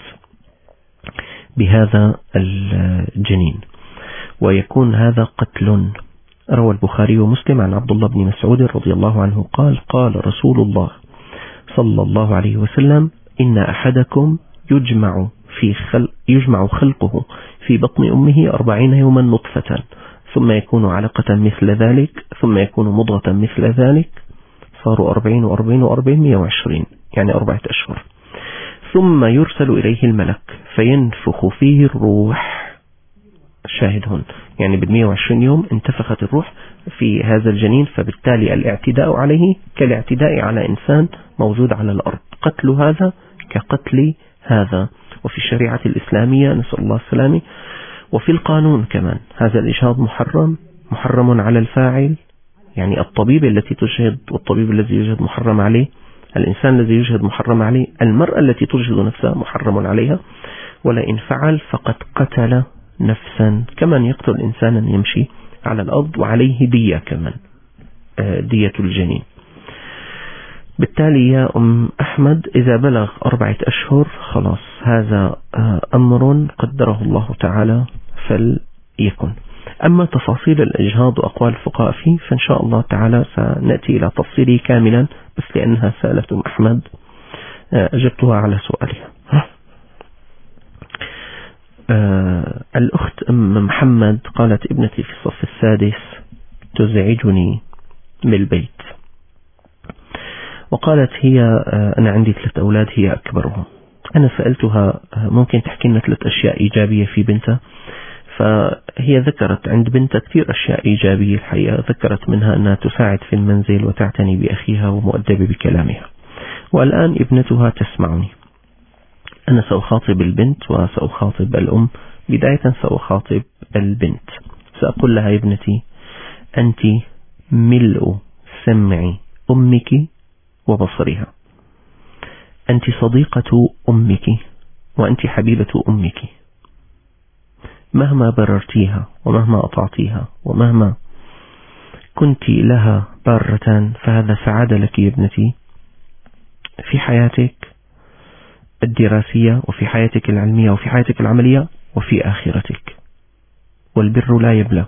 بهذا الجنين، ويكون هذا قتل روى البخاري ومسلم عن عبد الله بن مسعود رضي الله عنه قال قال رسول الله صلى الله عليه وسلم إن أحدكم يجمع خلقه في بطن أمه 40 يوما نطفة ثم يكون علقة مثل ذلك ثم يكون مضغة مثل ذلك، صاروا 40 و40 و40 120 يعني 4 أشهر، ثم يرسل إليه الملك فينفخ فيه الروح. شاهد هون يعني بال120 يوم انتفخت الروح في هذا الجنين، فبالتالي الاعتداء عليه كالاعتداء على إنسان موجود على الأرض، قتل هذا كقتل هذا. وفي الشريعة الإسلامية نسأل الله السلامة، وفي القانون كمان هذا الإجهاض محرم على الفاعل، يعني الطبيب التي تجهض والطبيب الذي يجهض محرم عليه، الإنسان الذي يجهض محرم عليه، المرأة التي تجهض نفسها محرم عليها، ولئن فعل فقد قتل نفسا، كمان يقتل إنسانا يمشي على الأرض، وعليه دية كمان، دية الجنين. بالتالي يا أم أحمد إذا بلغ 4 أشهر خلاص هذا أمر قدره الله تعالى فليكن. أما تفاصيل الإجهاض وأقوال الفقهاء فيه فإن شاء الله تعالى سنأتي إلى تفصيله كاملا، بس لأنها سألت أم أحمد أجبتها على سؤالها. الأخت أم محمد قالت ابنتي في الصف السادس تزعجني بالبيت، وقالت هي أنا عندي 3 أولاد هي أكبرهم. أنا سألتها ممكن تحكي لنا 3 أشياء إيجابية في بنتها، فهي ذكرت عند بنتها كثير أشياء إيجابية الحقيقة، ذكرت منها أنها تساعد في المنزل وتعتني بأخيها ومؤدبة بكلامها، والآن ابنتها تسمعني. أنا سأخاطب البنت وسأخاطب الأم. بداية سأخاطب البنت، سأقول لها يا ابنتي أنت ملء سمع أمك وبصرها، أنت صديقة أمك وأنت حبيبة أمك، مهما بررتيها ومهما أطعتيها ومهما كنت لها بارة فهذا سعادة لك يا ابنتي في حياتك الدراسية وفي حياتك العلمية وفي حياتك العملية وفي آخرتك، والبر لا يبلى.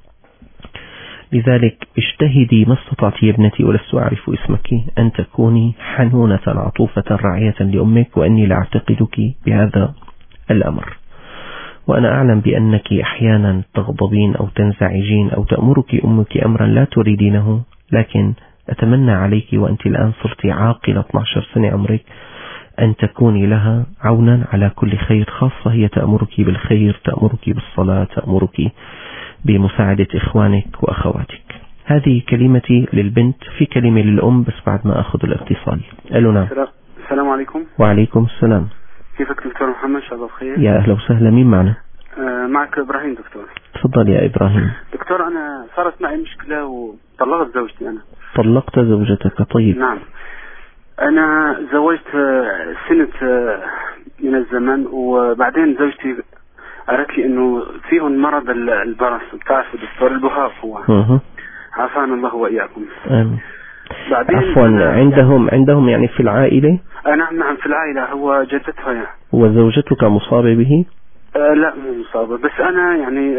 لذلك اجتهدي ما استطعت يا ابنتي، ولست أعرف اسمك، أن تكوني حنونة عطوفة راعية لأمك، وأني لأعتقدك بهذا الأمر، وأنا أعلم بأنك أحيانا تغضبين أو تنزعجين أو تأمرك أمك أمرا لا تريدينه، لكن أتمنى عليك وأنت الآن صرت عاقلة 12 سنة عمرك أن تكوني لها عونا على كل خير، خاصة هي تأمرك بالخير، تأمرك بالصلاة، تأمرك بمساعدة إخوانك وأخواتك. هذه كلمتي للبنت. في كلمة للأم بس بعد ما أخذ الاتصال. ألو نعم. السلام عليكم. وعليكم السلام. كيفك دكتور محمد؟ شاء الله بخير. يا أهلا وسهلا. مين معنا؟ معك إبراهيم دكتور. تفضل يا إبراهيم. دكتور أنا صارت معي مشكلة وطلقت زوجتي. أنا طلقت زوجتك؟ طيب. نعم. أنا زوجت سنة من الزمن، وبعدين زوجتي قالت لي إنه فيهم مرض البرص، بتعرف دكتور البهاق هو. عافانا الله وإياكم. آمين. بعدين عفوا عندهم يعني في العائلة؟ نعم في العائلة، هو جدتها يعني. وزوجتك مصابة به؟ لا مو مصابة، بس أنا يعني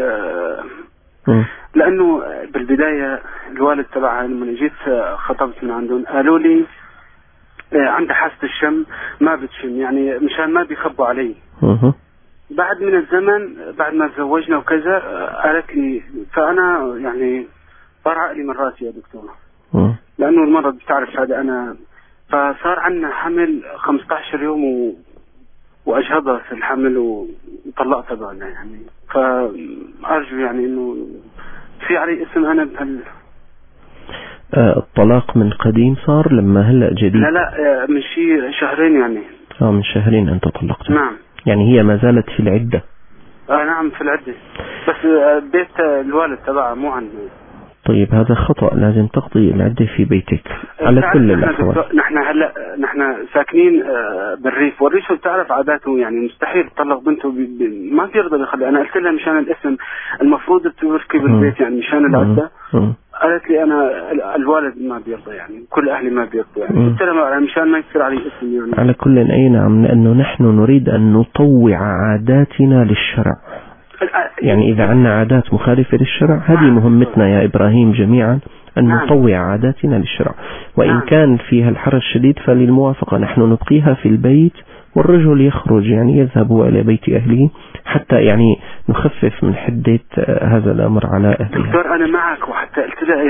لأنه بالبداية الوالد تبعها لما جيت خطبت من عندهم قالوا لي عندها حاسة الشم ما بتشم، يعني مشان ما بيخبوا علي. بعد من الزمن بعد ما تزوجنا وكذا قالت لي، فأنا يعني طرع لي من راسي يا دكتور، لأنه المرض بتعرف هذا أنا، فصار عندنا حمل 15 يوم وأجهضها في الحمل وطلقتها بعدها يعني. فأرجو يعني إنه في علي اسم أنا بهال. الطلاق من قديم صار لما هلأ جديد؟ لا من شي 2 شهرين يعني. من 2 شهرين أنت طلقت؟ نعم. يعني هي ما زالت في العدة؟ نعم في العدة، بس بيت الوالد تبعها مو عندي. طيب هذا خطأ، لازم تقضي العدة في بيتك على كل الأحوال. نحن ساكنين بالريف، والريف بتعرف عاداته يعني مستحيل تطلق بنته ما بيرضى يخلي. أنا قلت لها مشان الاسم المفروض تبركي بالبيت يعني مشان العدة. قالت لي أنا الوالد ما بيرضى يعني، كل أهلي ما بيرضى يعني. قلت لها مشان ما يصير علي اسم يعني. على كل أي نعم، لأنه نحن نريد أن نطوع عاداتنا للشرع. يعني إذا عندنا عادات مخالفة للشرع هذه مهمتنا يا إبراهيم جميعا أن نطوع عاداتنا للشرع، وإن كان فيها الحرج الشديد فللموافقة نحن نبقيها في البيت والرجل يخرج يعني يذهب إلى بيت أهله حتى يعني نخفف من حدة هذا الأمر على أهله. دكتور أنا معك وحتى قلت يعني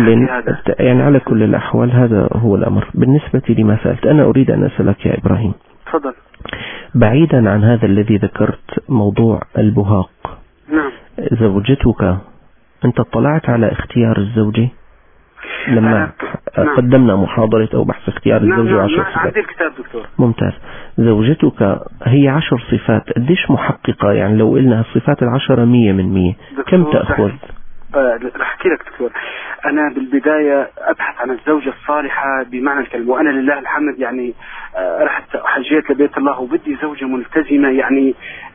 على كل الأحوال هذا هو الأمر. بالنسبة لما سألت أنا أريد أن أسألك يا إبراهيم. تفضل. بعيدا عن هذا الذي ذكرت موضوع البهاق. نعم. زوجتك أنت اطلعت على اختيار الزوجة لما قدمنا محاضرة أو بحث اختيار الزوجة 10 صفات؟ عندي الكتاب دكتور. ممتاز. زوجتك هي 10 صفات قديش محققة؟ يعني لو قلنا الصفات 10 100 كم تأخذ؟ رح أحكي لك دكتور. أنا بالبداية أبحث عن الزوجة الصالحة بمعنى الكلمة، وأنا لله الحمد يعني رحت حجيت لبيت الله وبدي زوجة ملتزمة، يعني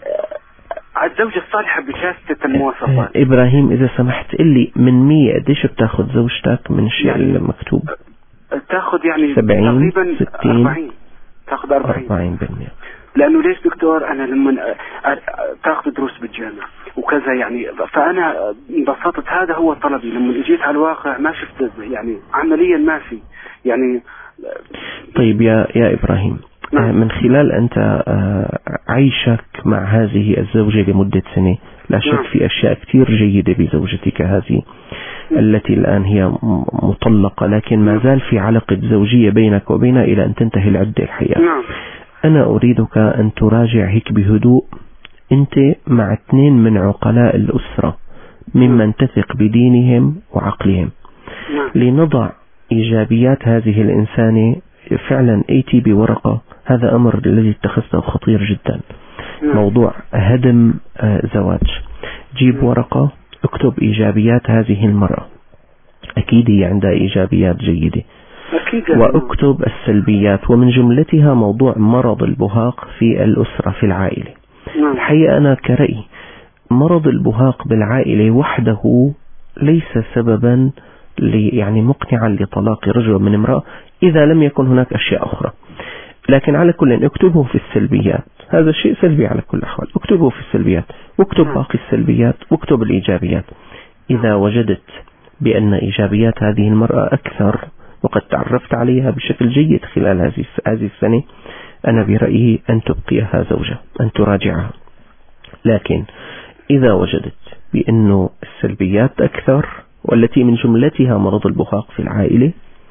الزوجة الصالحة بكافة المواصفات. إبراهيم إذا سمحت قلي من 100 قديش بتاخذ زوجتك من الشيء يعني المكتوب؟ تأخذ يعني 70 تقريبا 60 40. تأخذ 40%. 40%. لأنه ليش دكتور أنا لما تأخذ دروس بالجامعة وكذا يعني، فأنا انبسطت. هذا هو طلبي. لما اجيت على الواقع ما شفت يعني عمليا ما في يعني. طيب يا إبراهيم، من خلال أنت عيشك مع هذه الزوجة لمدة سنة لا شك في أشياء كثير جيدة بزوجتك هذه التي الآن هي مطلقة، لكن ما زال في علاقة زوجية بينك وبينها إلى أن تنتهي العدة الحقيقة. أنا أريدك أن تراجع هيك بهدوء أنت مع 2 من عقلاء الأسرة ممن تثق بدينهم وعقلهم لنضع إيجابيات هذه الإنسانة. فعلا ائتي بورقة، هذا أمر الذي اتخذته خطير جدا. موضوع هدم زواج. جيب ورقة اكتب إيجابيات هذه المرأة، أكيد هي عندها إيجابيات جيدة، واكتب السلبيات، ومن جملتها موضوع مرض البهاق في الأسرة في العائلة. الحقيقة أنا كرأي مرض البهاق بالعائلة وحده ليس سببا يعني مقنعا لطلاق رجل من امرأة إذا لم يكن هناك أشياء أخرى. لكن على كل اكتبه في السلبيات، هذا شيء سلبي على كل الأحوال، اكتبه في السلبيات واكتب باقي السلبيات واكتب الإيجابيات. إذا وجدت بأن إيجابيات هذه المرأة أكثر وقد تعرفت عليها بشكل جيد خلال هذه السنة، أنا برأيي أن تبقيها زوجة، أن تراجعها. لكن إذا وجدت بأنه السلبيات أكثر والتي من جملتها مرض البهاق في العائلة،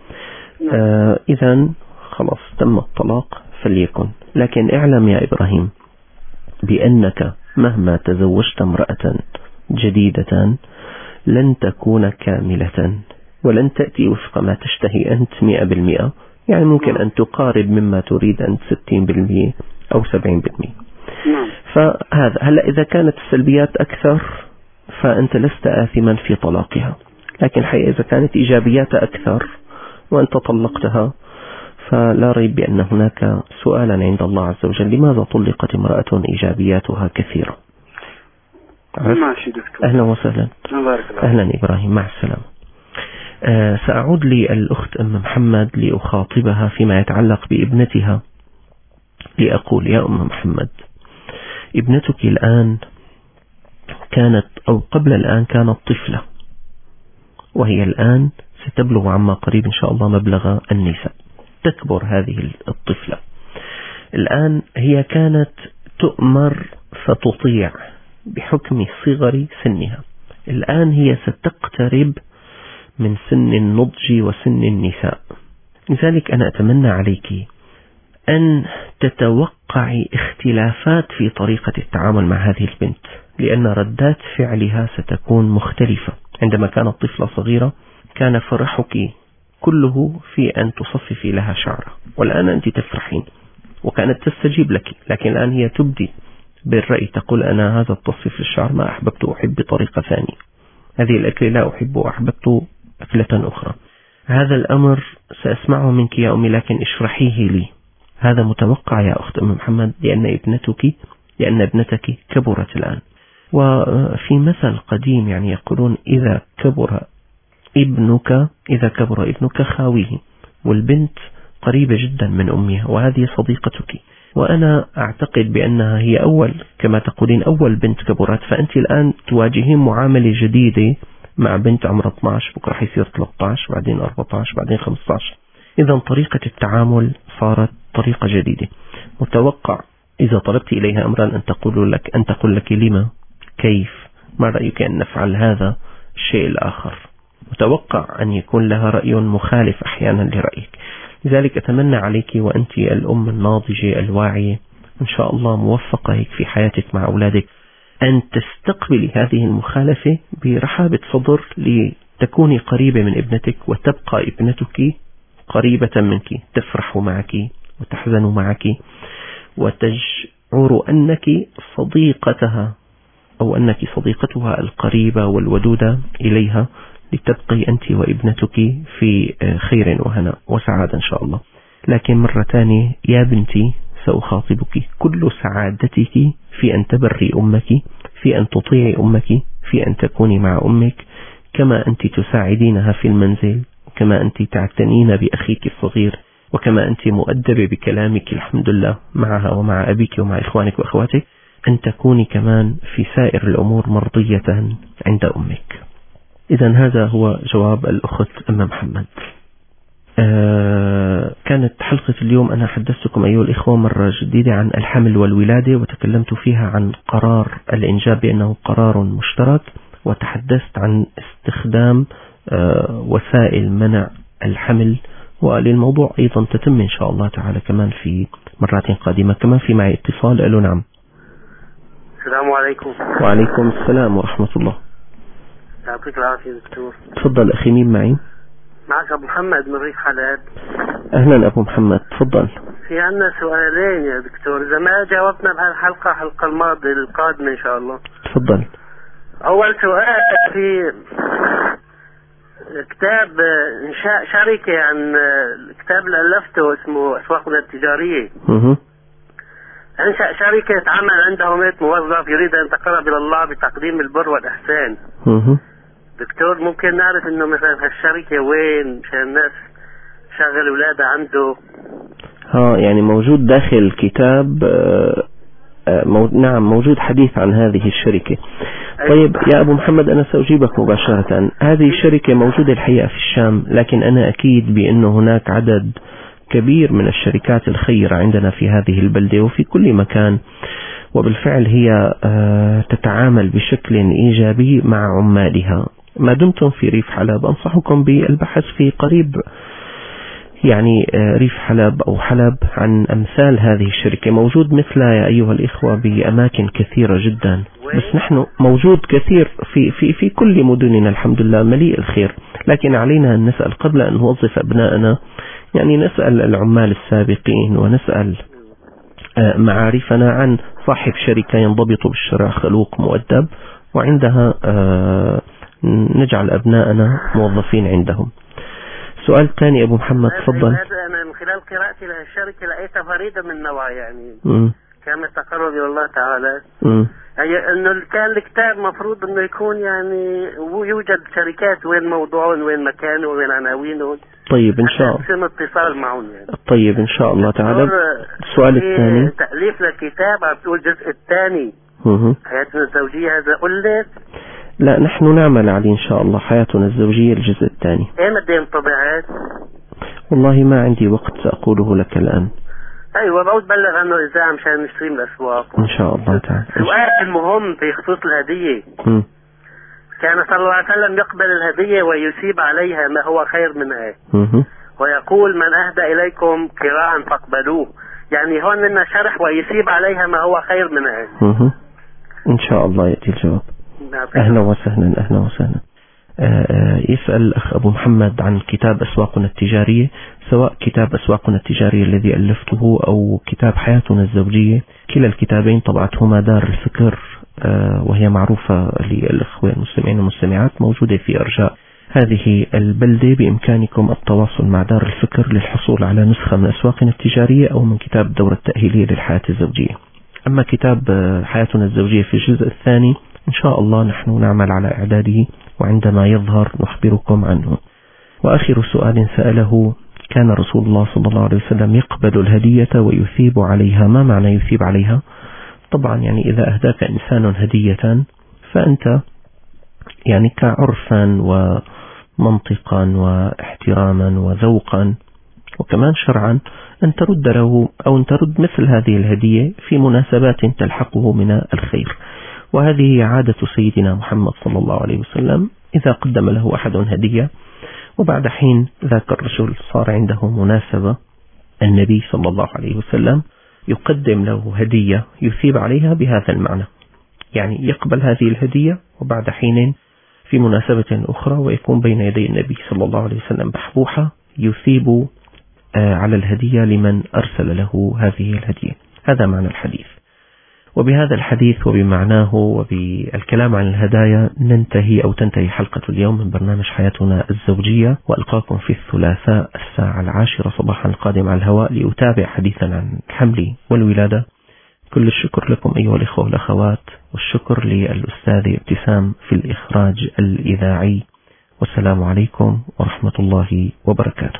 إذن خلاص تم الطلاق فليكن. لكن اعلم يا إبراهيم بأنك مهما تزوجت امرأة جديدة لن تكون كاملة ولن تأتي وفق ما تشتهي أنت 100%. يعني ممكن أن تقارب مما تريد أنت 60% أو 70%. فهذا هلأ إذا كانت السلبيات أكثر فأنت لست آثما في طلاقها، لكن حقيقة إذا كانت إيجابيات أكثر وأنت طلقتها فلا ريب بأن هناك سؤالا عند الله عز وجل: لماذا طلقت امرأة إيجابياتها كثيرة؟ ماشي دكتور. أهلا وسهلا. أهلا إبراهيم، مع السلامة. سأعود للأخت أم محمد لأخاطبها فيما يتعلق بابنتها، لأقول: يا أم محمد، ابنتك الآن كانت أو قبل الآن كانت طفلة، وهي الآن ستبلغ عما قريب إن شاء الله مبلغ النساء، تكبر هذه الطفلة. الآن هي كانت تؤمر فتطيع بحكم صغر سنها، الآن هي ستقترب من سن النضج وسن النساء. لذلك أنا أتمنى عليك أن تتوقعي اختلافات في طريقة التعامل مع هذه البنت، لأن ردات فعلها ستكون مختلفة. عندما كانت طفلة صغيرة كان فرحك كله في أن تصففي لها شعرها، والآن أنت تفرحين وكانت تستجيب لك، لكن الآن هي تبدي بالرأي، تقول: أنا هذا التصفيف للشعر ما أحببت، أحب بطريقة ثانية، هذه الأكل لا أحب، أحببت أكلة أخرى. هذا الأمر سأسمعه منك يا أمي، لكن اشرحيه لي. هذا متوقع يا أخت أم محمد، لأن ابنتك كبرت الآن. وفي مثل قديم يعني يقولون: إذا كبر ابنك خاويه، والبنت قريبة جدا من أمها، وهذه صديقتك، وأنا أعتقد بأنها هي كما تقولين أول بنت كبرت، فأنت الآن تواجهين معاملة جديدة مع بنت عمرها 12، بكرة حيصير 13، بعدين 14، بعدين 15. إذا طريقة التعامل صارت طريقة جديدة. متوقع إذا طلبت إليها أمرا أن تقول لك لما، كيف، ما رأيك أن نفعل هذا الشيء الآخر. متوقع أن يكون لها رأي مخالف أحيانا لرأيك. لذلك أتمنى عليك وأنت الأم الناضجة الواعية إن شاء الله موفقة هيك في حياتك مع أولادك، أن تستقبلي هذه المخالفة برحابة صدر لتكوني قريبة من ابنتك، وتبقى ابنتك قريبة منك، تفرح معك وتحزن معك، وتشعر أنك صديقتها أو أنك صديقتها القريبة والودودة إليها، لتبقي أنت وابنتك في خير وهناء وسعادة إن شاء الله. لكن مرة ثانية يا بنتي سأخاطبك، كل سعادتك في أن تبري أمك، في أن تطيعي أمك، في أن تكوني مع أمك، كما أنت تساعدينها في المنزل، وكما أنت تعتنين بأخيك الصغير، وكما أنت مؤدبة بكلامك الحمد لله معها ومع أبيك ومع إخوانك وأخواتك، أن تكوني كمان في سائر الأمور مرضية عند أمك. إذن هذا هو جواب الأخت أم محمد. كانت حلقة اليوم أنا حدثتكم أيها الإخوة مرة جديدة عن الحمل والولادة، وتكلمت فيها عن قرار الإنجاب بأنه قرار مشترك، وتحدثت عن استخدام وسائل منع الحمل، وللموضوع أيضا تتم إن شاء الله تعالى كمان في مرات قادمة. كمان في معي اتصال. ألو نعم. السلام عليكم. وعليكم السلام ورحمة الله. يعطيك العافية دكتور. تفضل أخي، مين معي؟ معك أبو محمد من ريف حلب. أهلا أبو محمد، تفضل. في عنا سؤالين يا دكتور، إذا ما جاوبنا بهالحلقة الماضية القادمة إن شاء الله. تفضل. أول سؤال، في كتاب إنشاء شركة عن كتاب اللي ألفته اسمه أسواقنا التجارية. أنشأ شركة عمل عنده 100 موظف يريد أن يتقرب إلى الله بتقديم البر والإحسان. دكتور ممكن نعرف إنه مثلا هالشركة وين مشان الناس شغل أولادها عنده؟ يعني موجود داخل الكتاب. نعم موجود حديث عن هذه الشركة. طيب يا أبو محمد أنا سأجيبك مباشرة. هذه الشركة موجودة الحقيقة في الشام، لكن أنا أكيد بأنه هناك عدد كبير من الشركات الخيرة عندنا في هذه البلدة وفي كل مكان، وبالفعل هي تتعامل بشكل إيجابي مع عمالها. ما دمتم في ريف حلب أنصحكم بالبحث في قريب يعني ريف حلب أو حلب عن أمثال هذه الشركة. موجود مثلها يا أيها الإخوة بأماكن كثيرة جدا، بس نحن موجود كثير في كل مدننا الحمد لله مليء الخير، لكن علينا أن نسأل قبل أن نوظف أبنائنا، يعني نسأل العمال السابقين ونسأل معارفنا عن صاحب شركة ينضبط بالشرع خلوق مؤدب، وعندها نجعل أبنائنا موظفين عندهم. سؤال ثاني أبو محمد تفضل. أنا من خلال قراءتي للشركة لقيتها فريدة من نوعها، يعني كانت تقرب إلى الله تعالى. أي إنه كان الكتاب مفروض إنه يكون يعني يوجد شركات وين موضوعهم وين مكانه وين عناوينهم. طيب إن شاء الله. يتم اتصال معهم يعني. طيب إن شاء الله تعالى. السؤال الثاني. تأليف للكتاب عم تقول الجزء الثاني. حياتنا الزوجية هذا قلت. لا نحن نعمل عليه إن شاء الله حياتنا الزوجية الجزء الثاني. متى ينطبع؟ والله ما عندي وقت سأقوله لك الآن. أيوة بعود بلغ عنه إذاعة مشان نشتري من الأسواق. إن شاء الله تعالى. السؤال المهم في خصوص الهدية. كان صلى الله عليه وسلم يقبل الهدية ويثيب عليها ما هو خير منها. ويقول من أهدى إليكم كراعا فاقبلوه، يعني هون لنا شرح ويثيب عليها ما هو خير منها. إن شاء الله يأتي الجواب. أهلا وسهلا أهلا وسهلا. يسأل الأخ أبو محمد عن كتاب أسواقنا التجارية، سواء كتاب أسواقنا التجارية الذي ألفته أو كتاب حياتنا الزوجية، كلا الكتابين طبعتهما دار الفكر، وهي معروفة للأخوة المستمعين والمستمعات، موجودة في أرجاء هذه البلدة. بإمكانكم التواصل مع دار الفكر للحصول على نسخة من أسواقنا التجارية أو من كتاب الدورة التأهيلية للحياة الزوجية. أما كتاب حياتنا الزوجية في الجزء الثاني إن شاء الله نحن نعمل على إعداده، وعندما يظهر نخبركم عنه. وآخر سؤال سأله كان رسول الله صلى الله عليه وسلم يقبل الهدية ويثيب عليها. ما معنى يثيب عليها؟ طبعا يعني إذا أهداك إنسان هدية فأنت يعني كعرفا ومنطقا واحتراما وذوقا وكمان شرعا أن ترد له أو أن ترد مثل هذه الهدية في مناسبات تلحقه من الخير. وهذه عادة سيدنا محمد صلى الله عليه وسلم، إذا قدم له أحد هدية وبعد حين ذاك الرجل صار عنده مناسبة، النبي صلى الله عليه وسلم يقدم له هدية يثيب عليها بهذا المعنى، يعني يقبل هذه الهدية وبعد حين في مناسبة أخرى ويكون بين يدي النبي صلى الله عليه وسلم بحبوحة يثيب على الهدية لمن أرسل له هذه الهدية. هذا معنى الحديث. وبهذا الحديث وبمعناه وبالكلام عن الهدايا ننتهي أو تنتهي حلقة اليوم من برنامج حياتنا الزوجية، وألقاكم في الثلاثاء 10:10 صباحا القادم على الهواء لأتابع حديثا عن الحمل والولادة. كل الشكر لكم أيها الإخوة والأخوات، والشكر للأستاذ ابتسام في الإخراج الإذاعي، والسلام عليكم ورحمة الله وبركاته.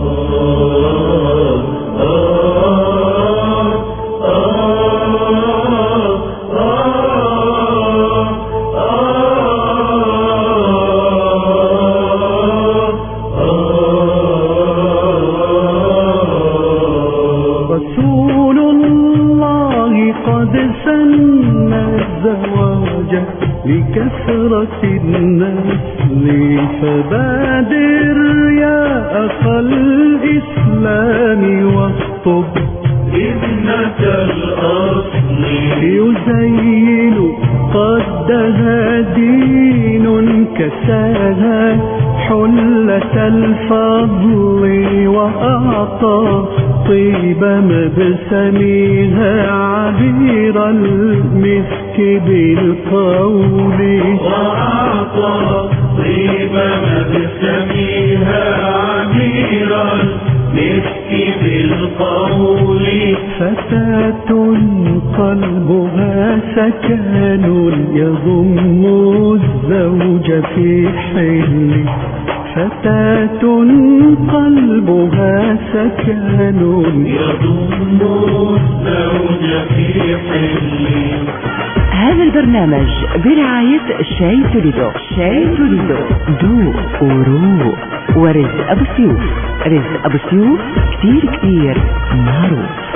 رسول الله قد سن الزواج لكثرة النسل، فبادر يا أخا الإسلام واخطب ابنة الأصل، يزين قدها دين كساها حلة الفضل، وأعطى طيب مبسمها عبير المسك بالقول، وأعطى طيب مبسمها عبير المسك بالقول. فتاة قلبها سكن يضم الزوج في حل، فتاة قلبها سكن يضم الزوج في حل. هذا البرنامج برعاية شاي توليدو. شاي توليدو ذوق وروق. ورزق أبو سيوف. رزق أبو سيوف كتير معروف.